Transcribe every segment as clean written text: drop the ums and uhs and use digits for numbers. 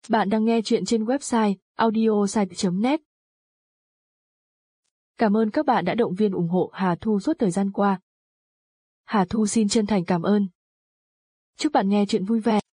Bạn đang nghe chuyện trên website audiosite.net. Cảm ơn các bạn đã động viên ủng hộ Hà Thu suốt thời gian qua. Hà Thu xin chân thành cảm ơn. Chúc bạn nghe chuyện vui vẻ.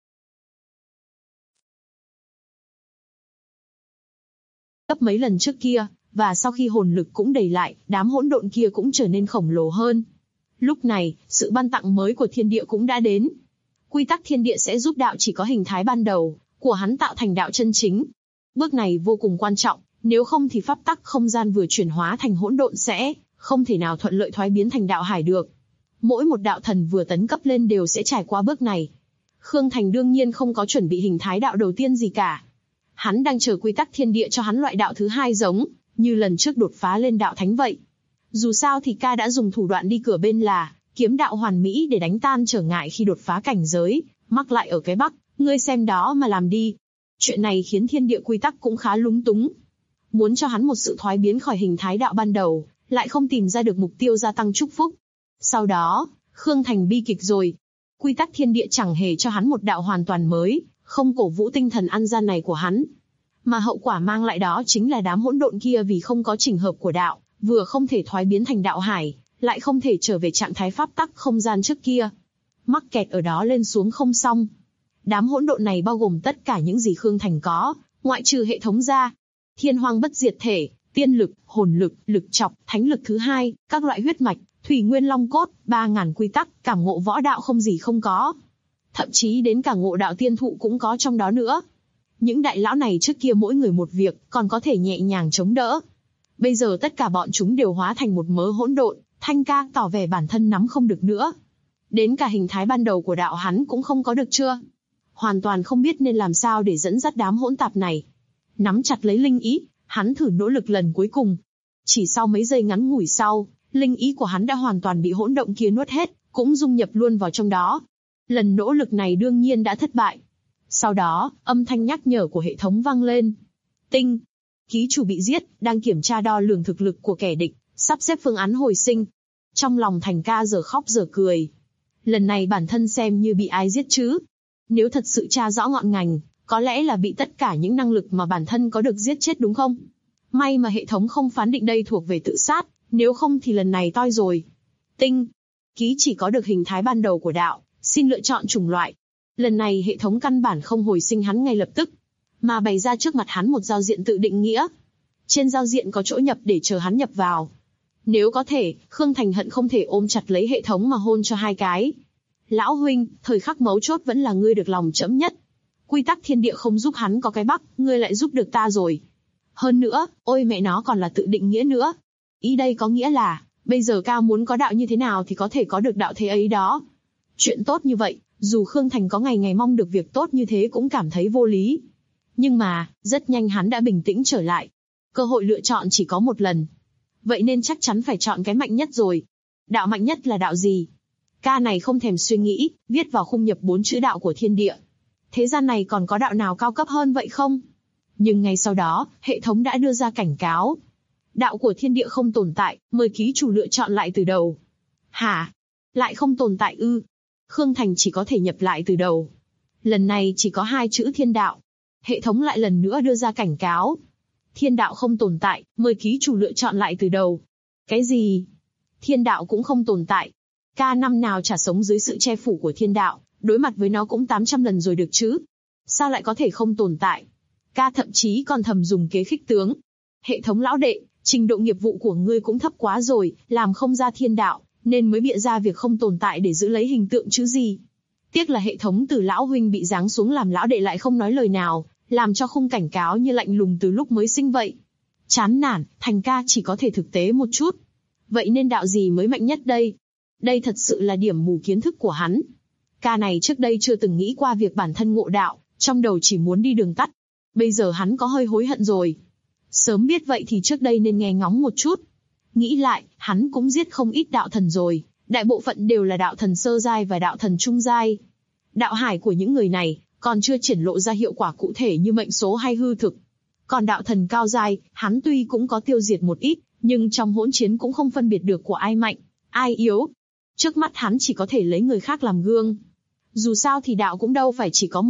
Gấp mấy lần trước kia, và sau khi hồn lực cũng đầy lại, đám hỗn độn kia cũng trở nên khổng lồ hơn. Lúc này, sự ban tặng mới của thiên địa cũng đã đến. Quy tắc thiên địa sẽ giúp đạo chỉ có hình thái ban đầu của hắn tạo thành đạo chân chính. Bước này vô cùng quan trọng, nếu không thì pháp tắc không gian vừa chuyển hóa thành hỗn độn sẽ không thể nào thuận lợi thoái biến thành đạo hải được. Mỗi một đạo thần vừa tấn cấp lên đều sẽ trải qua bước này. Khương Thành đương nhiên không có chuẩn bị hình thái đạo đầu tiên gì cả. Hắn đang chờ quy tắc thiên địa cho hắn loại đạo thứ hai giống như lần trước đột phá lên đạo thánh vậy. Dù sao thì ca đã dùng thủ đoạn đi cửa bên là kiếm đạo hoàn mỹ để đánh tan trở ngại khi đột phá cảnh giới, mắc lại ở cái Bắc, ngươi xem đó mà làm đi. Chuyện này khiến thiên địa quy tắc cũng khá lúng túng. Muốn cho hắn một sự thoái biến khỏi hình thái đạo ban đầu, lại không tìm ra được mục tiêu gia tăng chúc phúc. Sau đó, Khương Thành bi kịch rồi. Quy tắc thiên địa chẳng hề cho hắn một đạo hoàn toàn mới, không cổ vũ tinh thần ăn gian này của hắn. Mà hậu quả mang lại đó chính là đám hỗn độn kia vì không có chỉnh hợp của đạo, vừa không thể thoái biến thành đạo hải, lại không thể trở về trạng thái pháp tắc không gian trước kia. Mắc kẹt ở đó lên xuống không xong. Đám hỗn độn này bao gồm tất cả những gì Khương Thành có, ngoại trừ hệ thống ra. Thiên hoang bất diệt thể, tiên lực, hồn lực, lực trọc, thánh lực thứ hai, các loại huyết mạch, thủy nguyên long cốt, 3.000 quy tắc, cảm ngộ võ đạo không gì không có. Thậm chí đến cả ngộ đạo tiên thụ cũng có trong đó nữa. Những đại lão này trước kia mỗi người một việc, còn có thể nhẹ nhàng chống đỡ. Bây giờ tất cả bọn chúng đều hóa thành một mớ hỗn độn, Thanh ca tỏ vẻ bản thân nắm không được nữa. Đến cả hình thái ban đầu của đạo hắn cũng không có được chưa? Hoàn toàn không biết nên làm sao để dẫn dắt đám hỗn tạp này. Nắm chặt lấy linh ý, hắn thử nỗ lực lần cuối cùng. Chỉ sau mấy giây ngắn ngủi sau, linh ý của hắn đã hoàn toàn bị hỗn động kia nuốt hết, cũng dung nhập luôn vào trong đó. Lần nỗ lực này đương nhiên đã thất bại. Sau đó, âm thanh nhắc nhở của hệ thống vang lên. Tinh, ký chủ bị giết, đang kiểm tra đo lường thực lực của kẻ địch, sắp xếp phương án hồi sinh. Trong lòng Thành ca giờ khóc giờ cười. Lần này bản thân xem như bị ai giết chứ? Nếu thật sự tra rõ ngọn ngành, có lẽ là bị tất cả những năng lực mà bản thân có được giết chết đúng không? May mà hệ thống không phán định đây thuộc về tự sát, nếu không thì lần này toi rồi. Tinh, ký chỉ có được hình thái ban đầu của đạo, xin lựa chọn chủng loại. Lần này hệ thống căn bản không hồi sinh hắn ngay lập tức, mà bày ra trước mặt hắn một giao diện tự định nghĩa. Trên giao diện có chỗ nhập để chờ hắn nhập vào. Nếu có thể, Khương Thành hận không thể ôm chặt lấy hệ thống mà hôn cho hai cái. Lão huynh, thời khắc mấu chốt vẫn là ngươi được lòng chấm nhất. Quy tắc thiên địa không giúp hắn có cái Bắc, ngươi lại giúp được ta rồi. Hơn nữa, ôi mẹ nó còn là tự định nghĩa nữa. Ý đây có nghĩa là, bây giờ cao muốn có đạo như thế nào thì có thể có được đạo thế ấy đó. Chuyện tốt như vậy, dù Khương Thành có ngày ngày mong được việc tốt như thế cũng cảm thấy vô lý. Nhưng mà, rất nhanh hắn đã bình tĩnh trở lại. Cơ hội lựa chọn chỉ có một lần. Vậy nên chắc chắn phải chọn cái mạnh nhất rồi. Đạo mạnh nhất là đạo gì? Ca này không thèm suy nghĩ, viết vào khung nhập 4 chữ đạo của thiên địa. Thế gian này còn có đạo nào cao cấp hơn vậy không? Nhưng ngay sau đó, hệ thống đã đưa ra cảnh cáo. Đạo của thiên địa không tồn tại, mời ký chủ lựa chọn lại từ đầu. Hả? Lại không tồn tại ư? Khương Thành chỉ có thể nhập lại từ đầu. Lần này chỉ có 2 chữ thiên đạo. Hệ thống lại lần nữa đưa ra cảnh cáo. Thiên đạo không tồn tại, mời ký chủ lựa chọn lại từ đầu. Cái gì? Thiên đạo cũng không tồn tại. Ca năm nào chả sống dưới sự che phủ của thiên đạo, đối mặt với nó cũng 800 lần rồi được chứ. Sao lại có thể không tồn tại? Ca thậm chí còn thầm dùng kế khích tướng. Hệ thống lão đệ, trình độ nghiệp vụ của ngươi cũng thấp quá rồi, làm không ra thiên đạo, nên mới bịa ra việc không tồn tại để giữ lấy hình tượng chứ gì. Tiếc là hệ thống từ lão huynh bị giáng xuống làm lão đệ lại không nói lời nào, làm cho khung cảnh cáo như lạnh lùng từ lúc mới sinh vậy. Chán nản, Thành ca chỉ có thể thực tế một chút. Vậy nên đạo gì mới mạnh nhất đây? Đây thật sự là điểm mù kiến thức của hắn. Ca này trước đây chưa từng nghĩ qua việc bản thân ngộ đạo, trong đầu chỉ muốn đi đường tắt. Bây giờ hắn có hơi hối hận rồi. Sớm biết vậy thì trước đây nên nghe ngóng một chút. Nghĩ lại, hắn cũng giết không ít đạo thần rồi, đại bộ phận đều là đạo thần sơ giai và đạo thần trung giai. Đạo hải của những người này còn chưa triển lộ ra hiệu quả cụ thể như mệnh số hay hư thực. Còn đạo thần cao giai, hắn tuy cũng có tiêu diệt một ít, nhưng trong hỗn chiến cũng không phân biệt được của ai mạnh, ai yếu. Trước mắt hắn chỉ có thể lấy người khác làm gương. Dù sao thì đạo cũng đâu phải chỉ có một,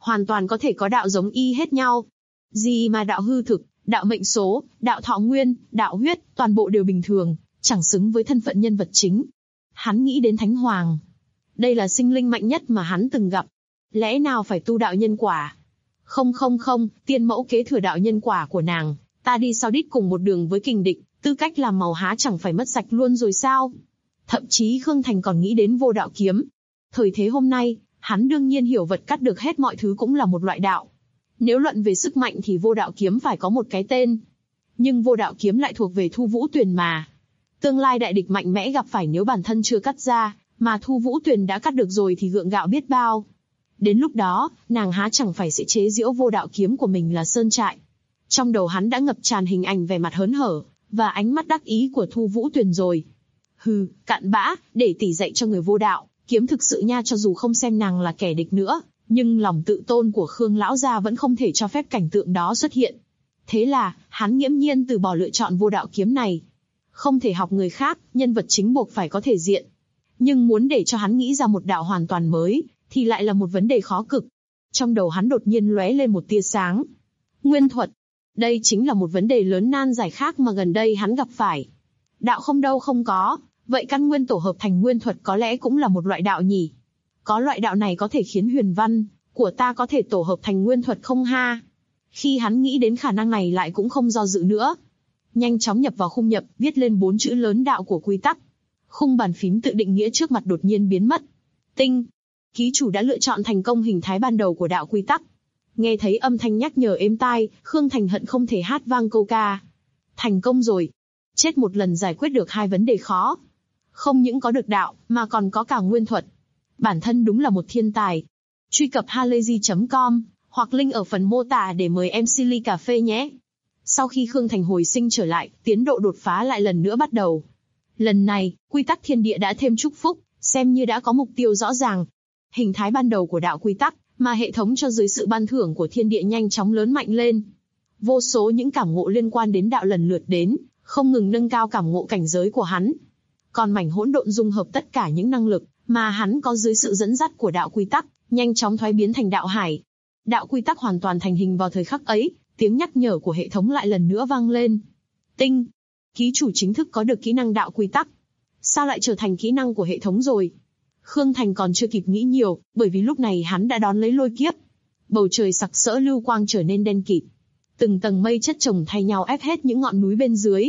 hoàn toàn có thể có đạo giống y hết nhau. Gì mà đạo hư thực, đạo mệnh số, đạo thọ nguyên, đạo huyết, toàn bộ đều bình thường, chẳng xứng với thân phận nhân vật chính. Hắn nghĩ đến Thánh Hoàng. Đây là sinh linh mạnh nhất mà hắn từng gặp. Lẽ nào phải tu đạo nhân quả? Không, tiên mẫu kế thừa đạo nhân quả của nàng, ta đi sau đít cùng một đường với kình địch, tư cách làm màu há chẳng phải mất sạch luôn rồi sao? Thậm chí Khương Thành còn nghĩ đến vô đạo kiếm. Thời thế hôm nay, hắn đương nhiên hiểu vật cắt được hết mọi thứ cũng là một loại đạo. Nếu luận về sức mạnh thì vô đạo kiếm phải có một cái tên. Nhưng vô đạo kiếm lại thuộc về Thu Vũ Tuyền mà. Tương lai đại địch mạnh mẽ gặp phải nếu bản thân chưa cắt ra, mà Thu Vũ Tuyền đã cắt được rồi thì gượng gạo biết bao. Đến lúc đó, nàng há chẳng phải sẽ chế giễu vô đạo kiếm của mình là sơn trại. Trong đầu hắn đã ngập tràn hình ảnh vẻ mặt hớn hở, và ánh mắt đắc ý của Thu Vũ Tuyền rồi. Hừ, cặn bã, để tỷ dạy cho người vô đạo, kiếm thực sự nha. Cho dù không xem nàng là kẻ địch nữa, nhưng lòng tự tôn của Khương lão gia vẫn không thể cho phép cảnh tượng đó xuất hiện. Thế là, hắn nghiễm nhiên từ bỏ lựa chọn vô đạo kiếm này. Không thể học người khác, nhân vật chính buộc phải có thể diện. Nhưng muốn để cho hắn nghĩ ra một đạo hoàn toàn mới, thì lại là một vấn đề khó cực. Trong đầu hắn đột nhiên lóe lên một tia sáng. Nguyên thuật. Đây chính là một vấn đề lớn nan giải khác mà gần đây hắn gặp phải. Đạo không đâu không có, vậy căn nguyên tổ hợp thành nguyên thuật có lẽ cũng là một loại đạo nhỉ? Có loại đạo này có thể khiến huyền văn của ta có thể tổ hợp thành nguyên thuật không ha? Khi hắn nghĩ đến khả năng này lại cũng không do dự nữa. Nhanh chóng nhập vào khung nhập, viết lên 4 chữ lớn đạo của quy tắc. Khung bàn phím tự định nghĩa trước mặt đột nhiên biến mất. Tinh. Ký chủ đã lựa chọn thành công hình thái ban đầu của đạo quy tắc. Nghe thấy âm thanh nhắc nhở êm tai, Khương Thành hận không thể hát vang câu ca. Thành công rồi. Chết một lần giải quyết được 2 vấn đề khó. Không những có được đạo, mà còn có cả nguyên thuật. Bản thân đúng là một thiên tài. Truy cập halayzi.com, hoặc link ở phần mô tả để mời MC ly cà phê nhé. Sau khi Khương Thành hồi sinh trở lại, tiến độ đột phá lại lần nữa bắt đầu. Lần này, quy tắc thiên địa đã thêm chúc phúc, xem như đã có mục tiêu rõ ràng. Hình thái ban đầu của đạo quy tắc, mà hệ thống cho dưới sự ban thưởng của thiên địa nhanh chóng lớn mạnh lên. Vô số những cảm ngộ liên quan đến đạo lần lượt đến, không ngừng nâng cao cảm ngộ cảnh giới của hắn. Còn mảnh hỗn độn dung hợp tất cả những năng lực mà hắn có dưới sự dẫn dắt của đạo quy tắc, nhanh chóng thoái biến thành đạo hải. Đạo quy tắc hoàn toàn thành hình vào thời khắc ấy, tiếng nhắc nhở của hệ thống lại lần nữa vang lên. Tinh. Ký chủ chính thức có được kỹ năng đạo quy tắc. Sao lại trở thành kỹ năng của hệ thống rồi? Khương Thành còn chưa kịp nghĩ nhiều, bởi vì lúc này hắn đã đón lấy lôi kiếp. Bầu trời sặc sỡ lưu quang trở nên đen kịt. Từng tầng mây chất chồng thay nhau ép hết những ngọn núi bên dưới.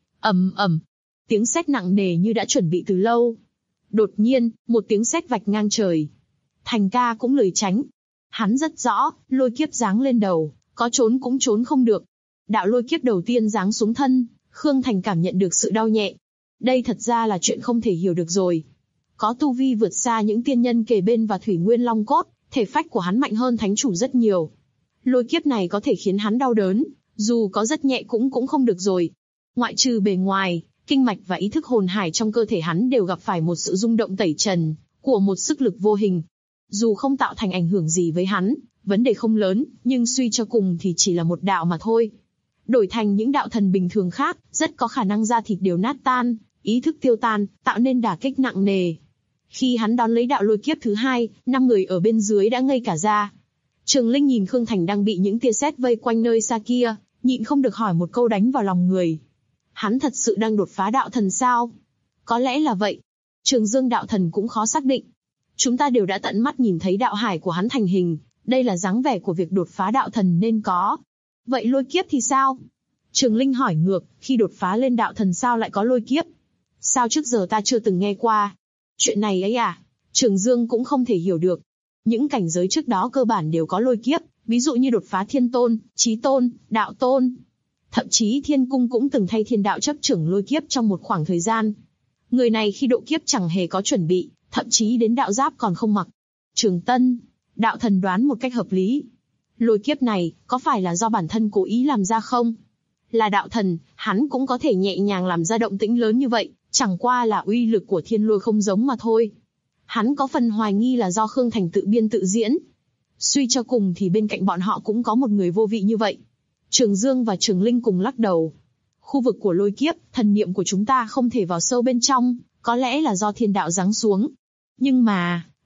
Ầm ầm. Tiếng sét nặng nề như đã chuẩn bị từ lâu. Đột nhiên, một tiếng sét vạch ngang trời. Thành ca cũng lười tránh. Hắn rất rõ, lôi kiếp giáng lên đầu, có trốn cũng trốn không được. Đạo lôi kiếp đầu tiên giáng xuống thân, Khương Thành cảm nhận được sự đau nhẹ. Đây thật ra là chuyện không thể hiểu được rồi. Có tu vi vượt xa những tiên nhân kề bên và thủy nguyên long cốt, thể phách của hắn mạnh hơn thánh chủ rất nhiều. Lôi kiếp này có thể khiến hắn đau đớn, dù có rất nhẹ cũng không được rồi. Ngoại trừ bề ngoài, kinh mạch và ý thức hồn hải trong cơ thể hắn đều gặp phải một sự rung động tẩy trần của một sức lực vô hình. Dù không tạo thành ảnh hưởng gì với hắn, vấn đề không lớn, nhưng suy cho cùng thì chỉ là một đạo mà thôi. Đổi thành những đạo thần bình thường khác, rất có khả năng da thịt đều nát tan, ý thức tiêu tan, tạo nên đả kích nặng nề. Khi hắn đón lấy đạo lôi kiếp thứ 2, 5 người ở bên dưới đã ngây cả ra. Trường Linh nhìn Khương Thành đang bị những tia sét vây quanh nơi xa kia, nhịn không được hỏi một câu đánh vào lòng người. Hắn thật sự đang đột phá đạo thần sao? Có lẽ là vậy. Trường Dương đạo thần cũng khó xác định. Chúng ta đều đã tận mắt nhìn thấy đạo hải của hắn thành hình, đây là dáng vẻ của việc đột phá đạo thần nên có. Vậy lôi kiếp thì sao? Trường Linh hỏi ngược, khi đột phá lên đạo thần sao lại có lôi kiếp? Sao trước giờ ta chưa từng nghe qua? Chuyện này ấy à? Trường Dương cũng không thể hiểu được. Những cảnh giới trước đó cơ bản đều có lôi kiếp, ví dụ như đột phá thiên tôn, chí tôn, đạo tôn. Thậm chí thiên cung cũng từng thay thiên đạo chấp trưởng lôi kiếp trong một khoảng thời gian. Người này khi độ kiếp chẳng hề có chuẩn bị, thậm chí đến đạo giáp còn không mặc. Trường Tân, đạo thần đoán một cách hợp lý. Lôi kiếp này, có phải là do bản thân cố ý làm ra không? Là đạo thần, hắn cũng có thể nhẹ nhàng làm ra động tĩnh lớn như vậy, chẳng qua là uy lực của thiên lôi không giống mà thôi. Hắn có phần hoài nghi là do Khương Thành tự biên tự diễn. Suy cho cùng thì bên cạnh bọn họ cũng có một người vô vị như vậy. Trường Dương và Trường Linh cùng lắc đầu. Khu vực của lôi kiếp, thần niệm của chúng ta không thể vào sâu bên trong, có lẽ là do thiên đạo giáng xuống. Nhưng mà,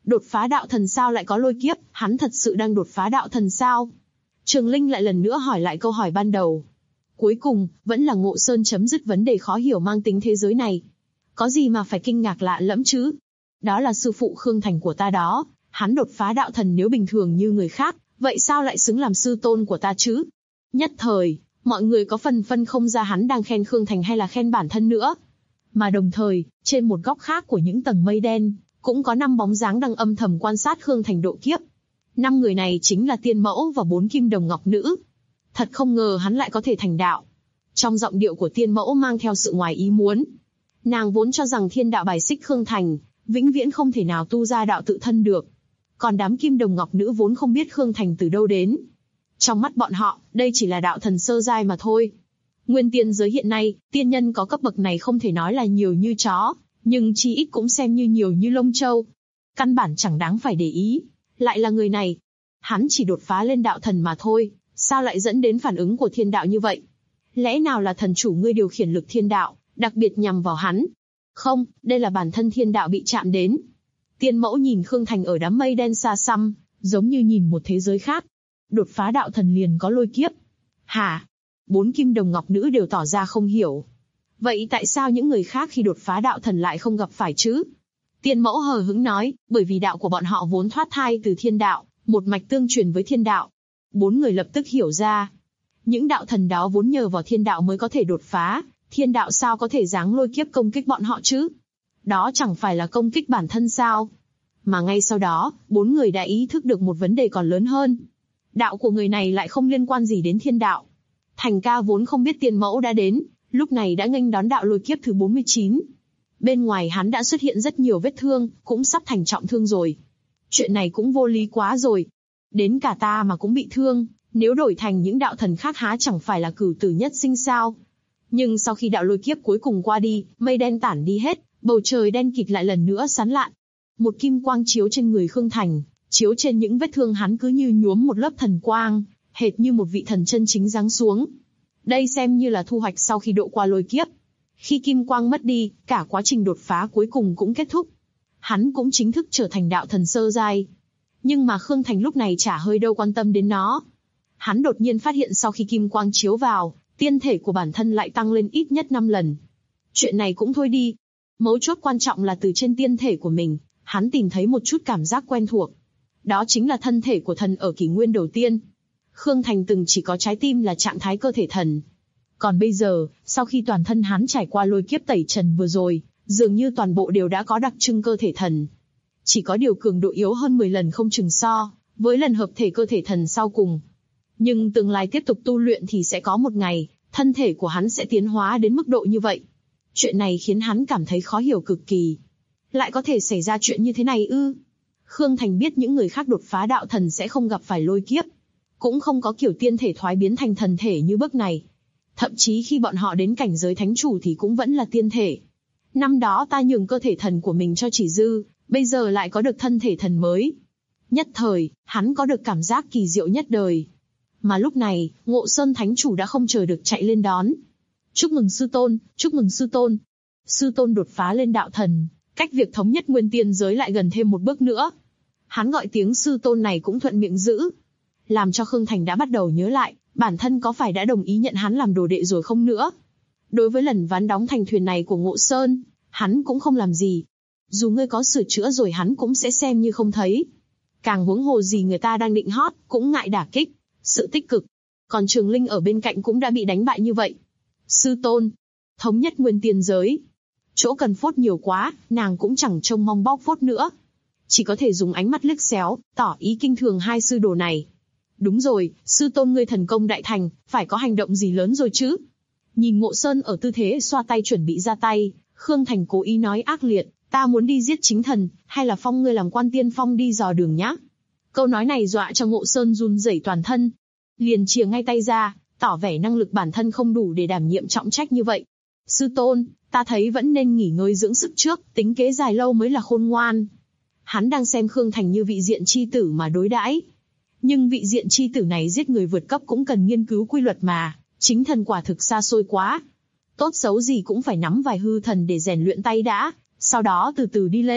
Đột phá đạo thần sao lại có lôi kiếp, hắn thật sự đang đột phá đạo thần sao? Trường Linh lại lần nữa hỏi lại câu hỏi ban đầu. Cuối cùng, vẫn là Ngộ Sơn chấm dứt vấn đề khó hiểu mang tính thế giới này. Có gì mà phải kinh ngạc lạ lẫm chứ? Đó là sư phụ Khương Thành của ta đó, hắn đột phá đạo thần nếu bình thường như người khác, vậy sao lại xứng làm sư tôn của ta chứ? Nhất thời, mọi người có phần phân không ra hắn đang khen Khương Thành hay là khen bản thân nữa. Mà đồng thời, trên một góc khác của những tầng mây đen, cũng có 5 bóng dáng đang âm thầm quan sát Khương Thành độ kiếp. 5 người này chính là Tiên Mẫu và 4 Kim Đồng Ngọc Nữ. Thật không ngờ hắn lại có thể thành đạo. Trong giọng điệu của Tiên Mẫu mang theo sự ngoài ý muốn. Nàng vốn cho rằng thiên đạo bài xích Khương Thành, vĩnh viễn không thể nào tu ra đạo tự thân được. Còn đám Kim Đồng Ngọc Nữ vốn không biết Khương Thành từ đâu đến. Trong mắt bọn họ, đây chỉ là đạo thần sơ giai mà thôi. Nguyên tiên giới hiện nay, tiên nhân có cấp bậc này không thể nói là nhiều như chó, nhưng chi ít cũng xem như nhiều như lông châu. Căn bản chẳng đáng phải để ý. Lại là người này. Hắn chỉ đột phá lên đạo thần mà thôi, sao lại dẫn đến phản ứng của thiên đạo như vậy? Lẽ nào là thần chủ ngươi điều khiển lực thiên đạo, đặc biệt nhằm vào hắn? Không, đây là bản thân thiên đạo bị chạm đến. Tiên Mẫu nhìn Khương Thành ở đám mây đen xa xăm, giống như nhìn một thế giới khác. Đột phá đạo thần liền có lôi kiếp. Hả? 4 Kim Đồng Ngọc Nữ đều tỏ ra không hiểu. Vậy tại sao những người khác khi đột phá đạo thần lại không gặp phải chứ? Tiên Mẫu hờ hững nói, bởi vì đạo của bọn họ vốn thoát thai từ thiên đạo, một mạch tương truyền với thiên đạo. 4 người lập tức hiểu ra. Những đạo thần đó vốn nhờ vào thiên đạo mới có thể đột phá, thiên đạo sao có thể giáng lôi kiếp công kích bọn họ chứ? Đó chẳng phải là công kích bản thân sao? Mà ngay sau đó, 4 người đã ý thức được một vấn đề còn lớn hơn. Đạo của người này lại không liên quan gì đến thiên đạo. Thành ca vốn không biết Tiên Mẫu đã đến, lúc này đã nghênh đón đạo lôi kiếp thứ 49. Bên ngoài hắn đã xuất hiện rất nhiều vết thương, cũng sắp thành trọng thương rồi. Chuyện này cũng vô lý quá rồi. Đến cả ta mà cũng bị thương, nếu đổi thành những đạo thần khác há chẳng phải là cửu tử nhất sinh sao? Nhưng sau khi đạo lôi kiếp cuối cùng qua đi, mây đen tản đi hết, bầu trời đen kịt lại lần nữa sán lạn. Một kim quang chiếu trên người Khương Thành, chiếu trên những vết thương hắn cứ như nhuốm một lớp thần quang, hệt như một vị thần chân chính giáng xuống. Đây xem như là thu hoạch sau khi độ qua lôi kiếp. Khi kim quang mất đi, cả quá trình đột phá cuối cùng cũng kết thúc. Hắn cũng chính thức trở thành đạo thần sơ giai. Nhưng mà Khương Thành lúc này chả hơi đâu quan tâm đến nó. Hắn đột nhiên phát hiện sau khi kim quang chiếu vào, tiên thể của bản thân lại tăng lên ít nhất 5 lần. Chuyện này cũng thôi đi. Mấu chốt quan trọng là từ trên tiên thể của mình, hắn tìm thấy một chút cảm giác quen thuộc. Đó chính là thân thể của thần ở kỷ nguyên đầu tiên. Khương Thành từng chỉ có trái tim là trạng thái cơ thể thần. Còn bây giờ, sau khi toàn thân hắn trải qua lôi kiếp tẩy trần vừa rồi, dường như toàn bộ đều đã có đặc trưng cơ thể thần. Chỉ có điều cường độ yếu hơn 10 lần không chừng so với lần hợp thể cơ thể thần sau cùng. Nhưng tương lai tiếp tục tu luyện thì sẽ có một ngày, thân thể của hắn sẽ tiến hóa đến mức độ như vậy. Chuyện này khiến hắn cảm thấy khó hiểu cực kỳ. Lại có thể xảy ra chuyện như thế này ư? Khương Thành biết những người khác đột phá đạo thần sẽ không gặp phải lôi kiếp. Cũng không có kiểu tiên thể thoái biến thành thần thể như bước này. Thậm chí khi bọn họ đến cảnh giới thánh chủ thì cũng vẫn là tiên thể. Năm đó ta nhường cơ thể thần của mình cho Chỉ Dư, bây giờ lại có được thân thể thần mới. Nhất thời, hắn có được cảm giác kỳ diệu nhất đời. Mà lúc này, Ngộ Sơn thánh chủ đã không chờ được chạy lên đón. Chúc mừng sư tôn, chúc mừng sư tôn. Sư tôn đột phá lên đạo thần, cách việc thống nhất nguyên tiên giới lại gần thêm một bước nữa. Hắn gọi tiếng sư tôn này cũng thuận miệng giữ. Làm cho Khương Thành đã bắt đầu nhớ lại, bản thân có phải đã đồng ý nhận hắn làm đồ đệ rồi không nữa. Đối với lần ván đóng thành thuyền này của Ngộ Sơn, hắn cũng không làm gì. Dù ngươi có sửa chữa rồi hắn cũng sẽ xem như không thấy. Càng huống hồ gì người ta đang định hót, cũng ngại đả kích, sự tích cực. Còn Trường Linh ở bên cạnh cũng đã bị đánh bại như vậy. Sư tôn, thống nhất nguyên tiên giới. Chỗ cần phốt nhiều quá, nàng cũng chẳng trông mong bóc phốt nữa. Chỉ có thể dùng ánh mắt liếc xéo, tỏ ý kinh thường hai sư đồ này. Đúng rồi, sư tôn ngươi thần công đại thành, phải có hành động gì lớn rồi chứ? Nhìn Ngộ Sơn ở tư thế xoa tay chuẩn bị ra tay, Khương Thành cố ý nói ác liệt, ta muốn đi giết chính thần, hay là phong ngươi làm quan tiên phong đi dò đường nhá? Câu nói này dọa cho Ngộ Sơn run rẩy toàn thân. Liền chìa ngay tay ra, tỏ vẻ năng lực bản thân không đủ để đảm nhiệm trọng trách như vậy. Sư tôn, ta thấy vẫn nên nghỉ ngơi dưỡng sức trước, tính kế dài lâu mới là khôn ngoan. Hắn đang xem Khương Thành như vị diện chi tử mà đối đãi. Nhưng vị diện chi tử này giết người vượt cấp cũng cần nghiên cứu quy luật mà, chính thần quả thực xa xôi quá. Tốt xấu gì cũng phải nắm vài hư thần để rèn luyện tay đã, sau đó từ từ đi lên,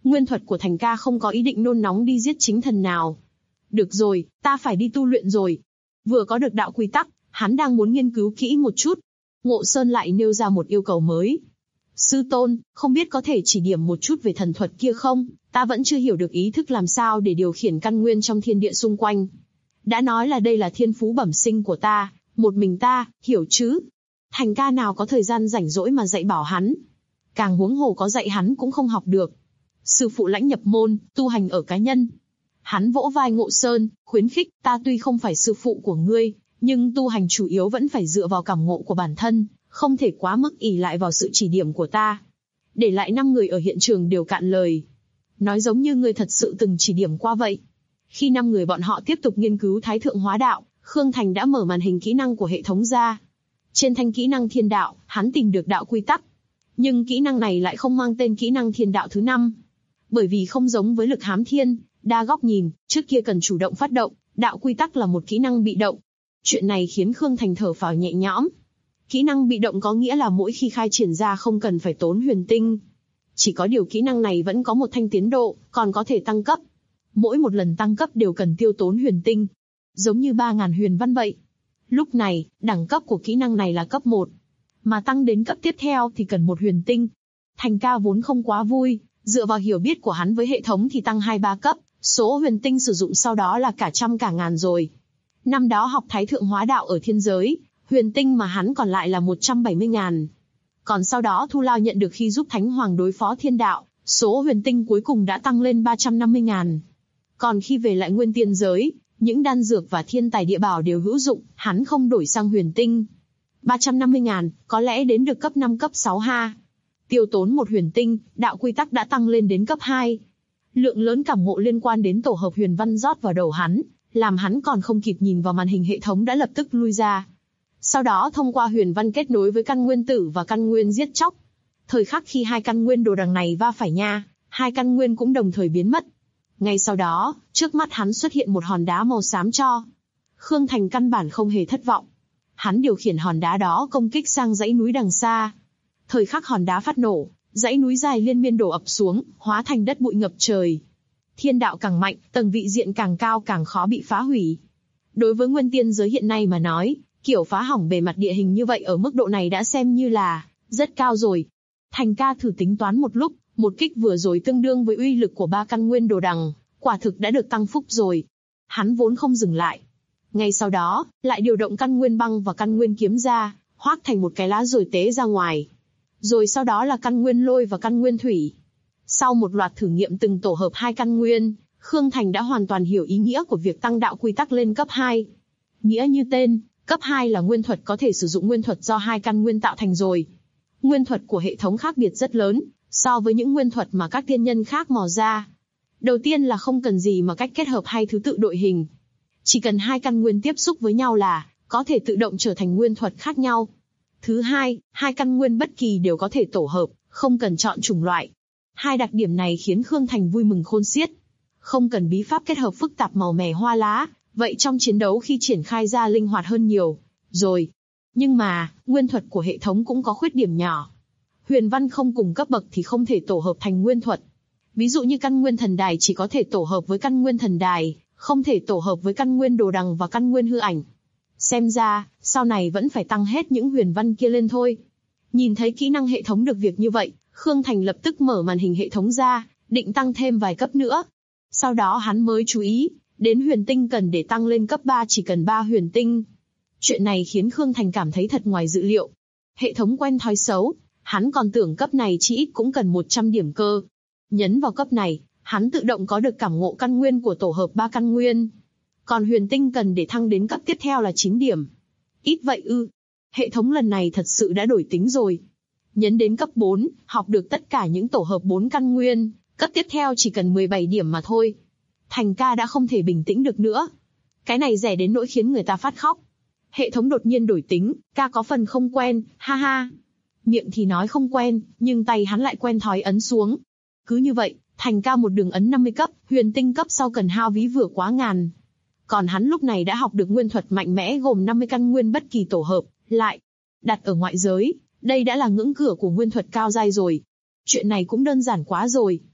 Nguyên thuật của Thành ca không có ý định nôn nóng đi giết chính thần nào. Được rồi, ta phải đi tu luyện rồi. Vừa có được đạo quy tắc, hắn đang muốn nghiên cứu kỹ một chút. Ngộ Sơn lại nêu ra một yêu cầu mới. Sư tôn, không biết có thể chỉ điểm một chút về thần thuật kia không? Ta vẫn chưa hiểu được ý thức làm sao để điều khiển căn nguyên trong thiên địa xung quanh. Đã nói là đây là thiên phú bẩm sinh của ta, một mình ta, hiểu chứ? Thành ca nào có thời gian rảnh rỗi mà dạy bảo hắn. Càng huống hồ có dạy hắn cũng không học được. Sư phụ lãnh nhập môn, tu hành ở cá nhân. Hắn vỗ vai Ngộ Sơn, khuyến khích, ta tuy không phải sư phụ của ngươi, nhưng tu hành chủ yếu vẫn phải dựa vào cảm ngộ của bản thân, không thể quá mức ỷ lại vào sự chỉ điểm của ta. Để lại 5 người ở hiện trường đều cạn lời. Nói giống như ngươi thật sự từng chỉ điểm qua vậy. Khi 5 người bọn họ tiếp tục nghiên cứu Thái Thượng Hóa Đạo, Khương Thành đã mở màn hình kỹ năng của hệ thống ra. Trên thanh kỹ năng thiên đạo, hắn tìm được đạo quy tắc. Nhưng kỹ năng này lại không mang tên kỹ năng thiên đạo thứ 5. Bởi vì không giống với lực hám thiên, đa góc nhìn, trước kia cần chủ động phát động, đạo quy tắc là một kỹ năng bị động. Chuyện này khiến Khương Thành thở phào nhẹ nhõm. Kỹ năng bị động có nghĩa là mỗi khi khai triển ra không cần phải tốn huyền tinh. Chỉ có điều kỹ năng này vẫn có một thanh tiến độ, còn có thể tăng cấp. Mỗi một lần tăng cấp đều cần tiêu tốn huyền tinh. Giống như 3.000 huyền văn vậy. Lúc này, đẳng cấp của kỹ năng này là cấp 1. Mà tăng đến cấp tiếp theo thì cần 1 huyền tinh. Thành ca vốn không quá vui, dựa vào hiểu biết của hắn với hệ thống thì tăng 2-3 cấp, số huyền tinh sử dụng sau đó là cả trăm cả ngàn rồi. Năm đó học Thái Thượng Hóa Đạo ở thiên giới, huyền tinh mà hắn còn lại là 170.000. Còn sau đó thù lao nhận được khi giúp Thánh Hoàng đối phó thiên đạo, số huyền tinh cuối cùng đã tăng lên 350.000. Còn khi về lại nguyên tiên giới, những đan dược và thiên tài địa bảo đều hữu dụng, hắn không đổi sang huyền tinh. 350.000, có lẽ đến được cấp 5 cấp 6 ha. Tiêu tốn 1 huyền tinh, đạo quy tắc đã tăng lên đến cấp 2. Lượng lớn cảm ngộ liên quan đến tổ hợp huyền văn rót vào đầu hắn, làm hắn còn không kịp nhìn vào màn hình hệ thống đã lập tức lui ra. Sau đó thông qua huyền văn kết nối với căn nguyên tử và căn nguyên giết chóc. Thời khắc khi 2 căn nguyên đồ đằng này va phải nha, 2 căn nguyên cũng đồng thời biến mất. Ngay sau đó, trước mắt hắn xuất hiện một hòn đá màu xám cho. Khương Thành căn bản không hề thất vọng. Hắn điều khiển hòn đá đó công kích sang dãy núi đằng xa. Thời khắc hòn đá phát nổ, dãy núi dài liên miên đổ ập xuống, hóa thành đất bụi ngập trời. Thiên đạo càng mạnh, tầng vị diện càng cao càng khó bị phá hủy. Đối với nguyên tiên giới hiện nay mà nói, kiểu phá hỏng bề mặt địa hình như vậy ở mức độ này đã xem như là rất cao rồi. Thành ca thử tính toán một lúc, một kích vừa rồi tương đương với uy lực của 3 căn nguyên đồ đằng, quả thực đã được tăng phúc rồi. Hắn vốn không dừng lại. Ngay sau đó, lại điều động căn nguyên băng và căn nguyên kiếm ra, hoác thành một cái lá rồi tế ra ngoài. Rồi sau đó là căn nguyên lôi và căn nguyên thủy. Sau một loạt thử nghiệm từng tổ hợp 2 căn nguyên, Khương Thành đã hoàn toàn hiểu ý nghĩa của việc tăng đạo quy tắc lên cấp 2. Nghĩa như tên, cấp 2 là nguyên thuật có thể sử dụng nguyên thuật do 2 căn nguyên tạo thành rồi. Nguyên thuật của hệ thống khác biệt rất lớn, so với những nguyên thuật mà các tiên nhân khác mò ra. Đầu tiên là không cần gì mà cách kết hợp hay thứ tự đội hình. Chỉ cần 2 căn nguyên tiếp xúc với nhau là có thể tự động trở thành nguyên thuật khác nhau. Thứ hai, 2 căn nguyên bất kỳ đều có thể tổ hợp, không cần chọn chủng loại. 2 đặc điểm này khiến Khương Thành vui mừng khôn xiết. Không cần bí pháp kết hợp phức tạp màu mè hoa lá, vậy trong chiến đấu khi triển khai ra linh hoạt hơn nhiều. Rồi. Nhưng mà, nguyên thuật của hệ thống cũng có khuyết điểm nhỏ. Huyền văn không cùng cấp bậc thì không thể tổ hợp thành nguyên thuật. Ví dụ như căn nguyên thần đài chỉ có thể tổ hợp với căn nguyên thần đài, không thể tổ hợp với căn nguyên đồ đằng và căn nguyên hư ảnh. Xem ra, sau này vẫn phải tăng hết những huyền văn kia lên thôi. Nhìn thấy kỹ năng hệ thống được việc như vậy, Khương Thành lập tức mở màn hình hệ thống ra, định tăng thêm vài cấp nữa. Sau đó hắn mới chú ý, đến huyền tinh cần để tăng lên cấp 3 chỉ cần 3 huyền tinh. Chuyện này khiến Khương Thành cảm thấy thật ngoài dự liệu. Hệ thống quen thói xấu, hắn còn tưởng cấp này chỉ ít cũng cần 100 điểm cơ. Nhấn vào cấp này, hắn tự động có được cảm ngộ căn nguyên của tổ hợp 3 căn nguyên. Còn huyền tinh cần để thăng đến cấp tiếp theo là 9 điểm. Ít vậy ư? Hệ thống lần này thật sự đã đổi tính rồi. Nhấn đến cấp 4, học được tất cả những tổ hợp 4 căn nguyên, cấp tiếp theo chỉ cần 17 điểm mà thôi. Thành ca đã không thể bình tĩnh được nữa. Cái này rẻ đến nỗi khiến người ta phát khóc. Hệ thống đột nhiên đổi tính, ca có phần không quen, ha ha. Miệng thì nói không quen, nhưng tay hắn lại quen thói ấn xuống. Cứ như vậy, Thành ca một đường ấn 50 cấp, huyền tinh cấp sau cần hao ví vừa quá ngàn. Còn hắn lúc này đã học được nguyên thuật mạnh mẽ gồm 50 căn nguyên bất kỳ tổ hợp, lại đặt ở ngoại giới, đây đã là ngưỡng cửa của nguyên thuật cao giai rồi. Chuyện này cũng đơn giản quá rồi.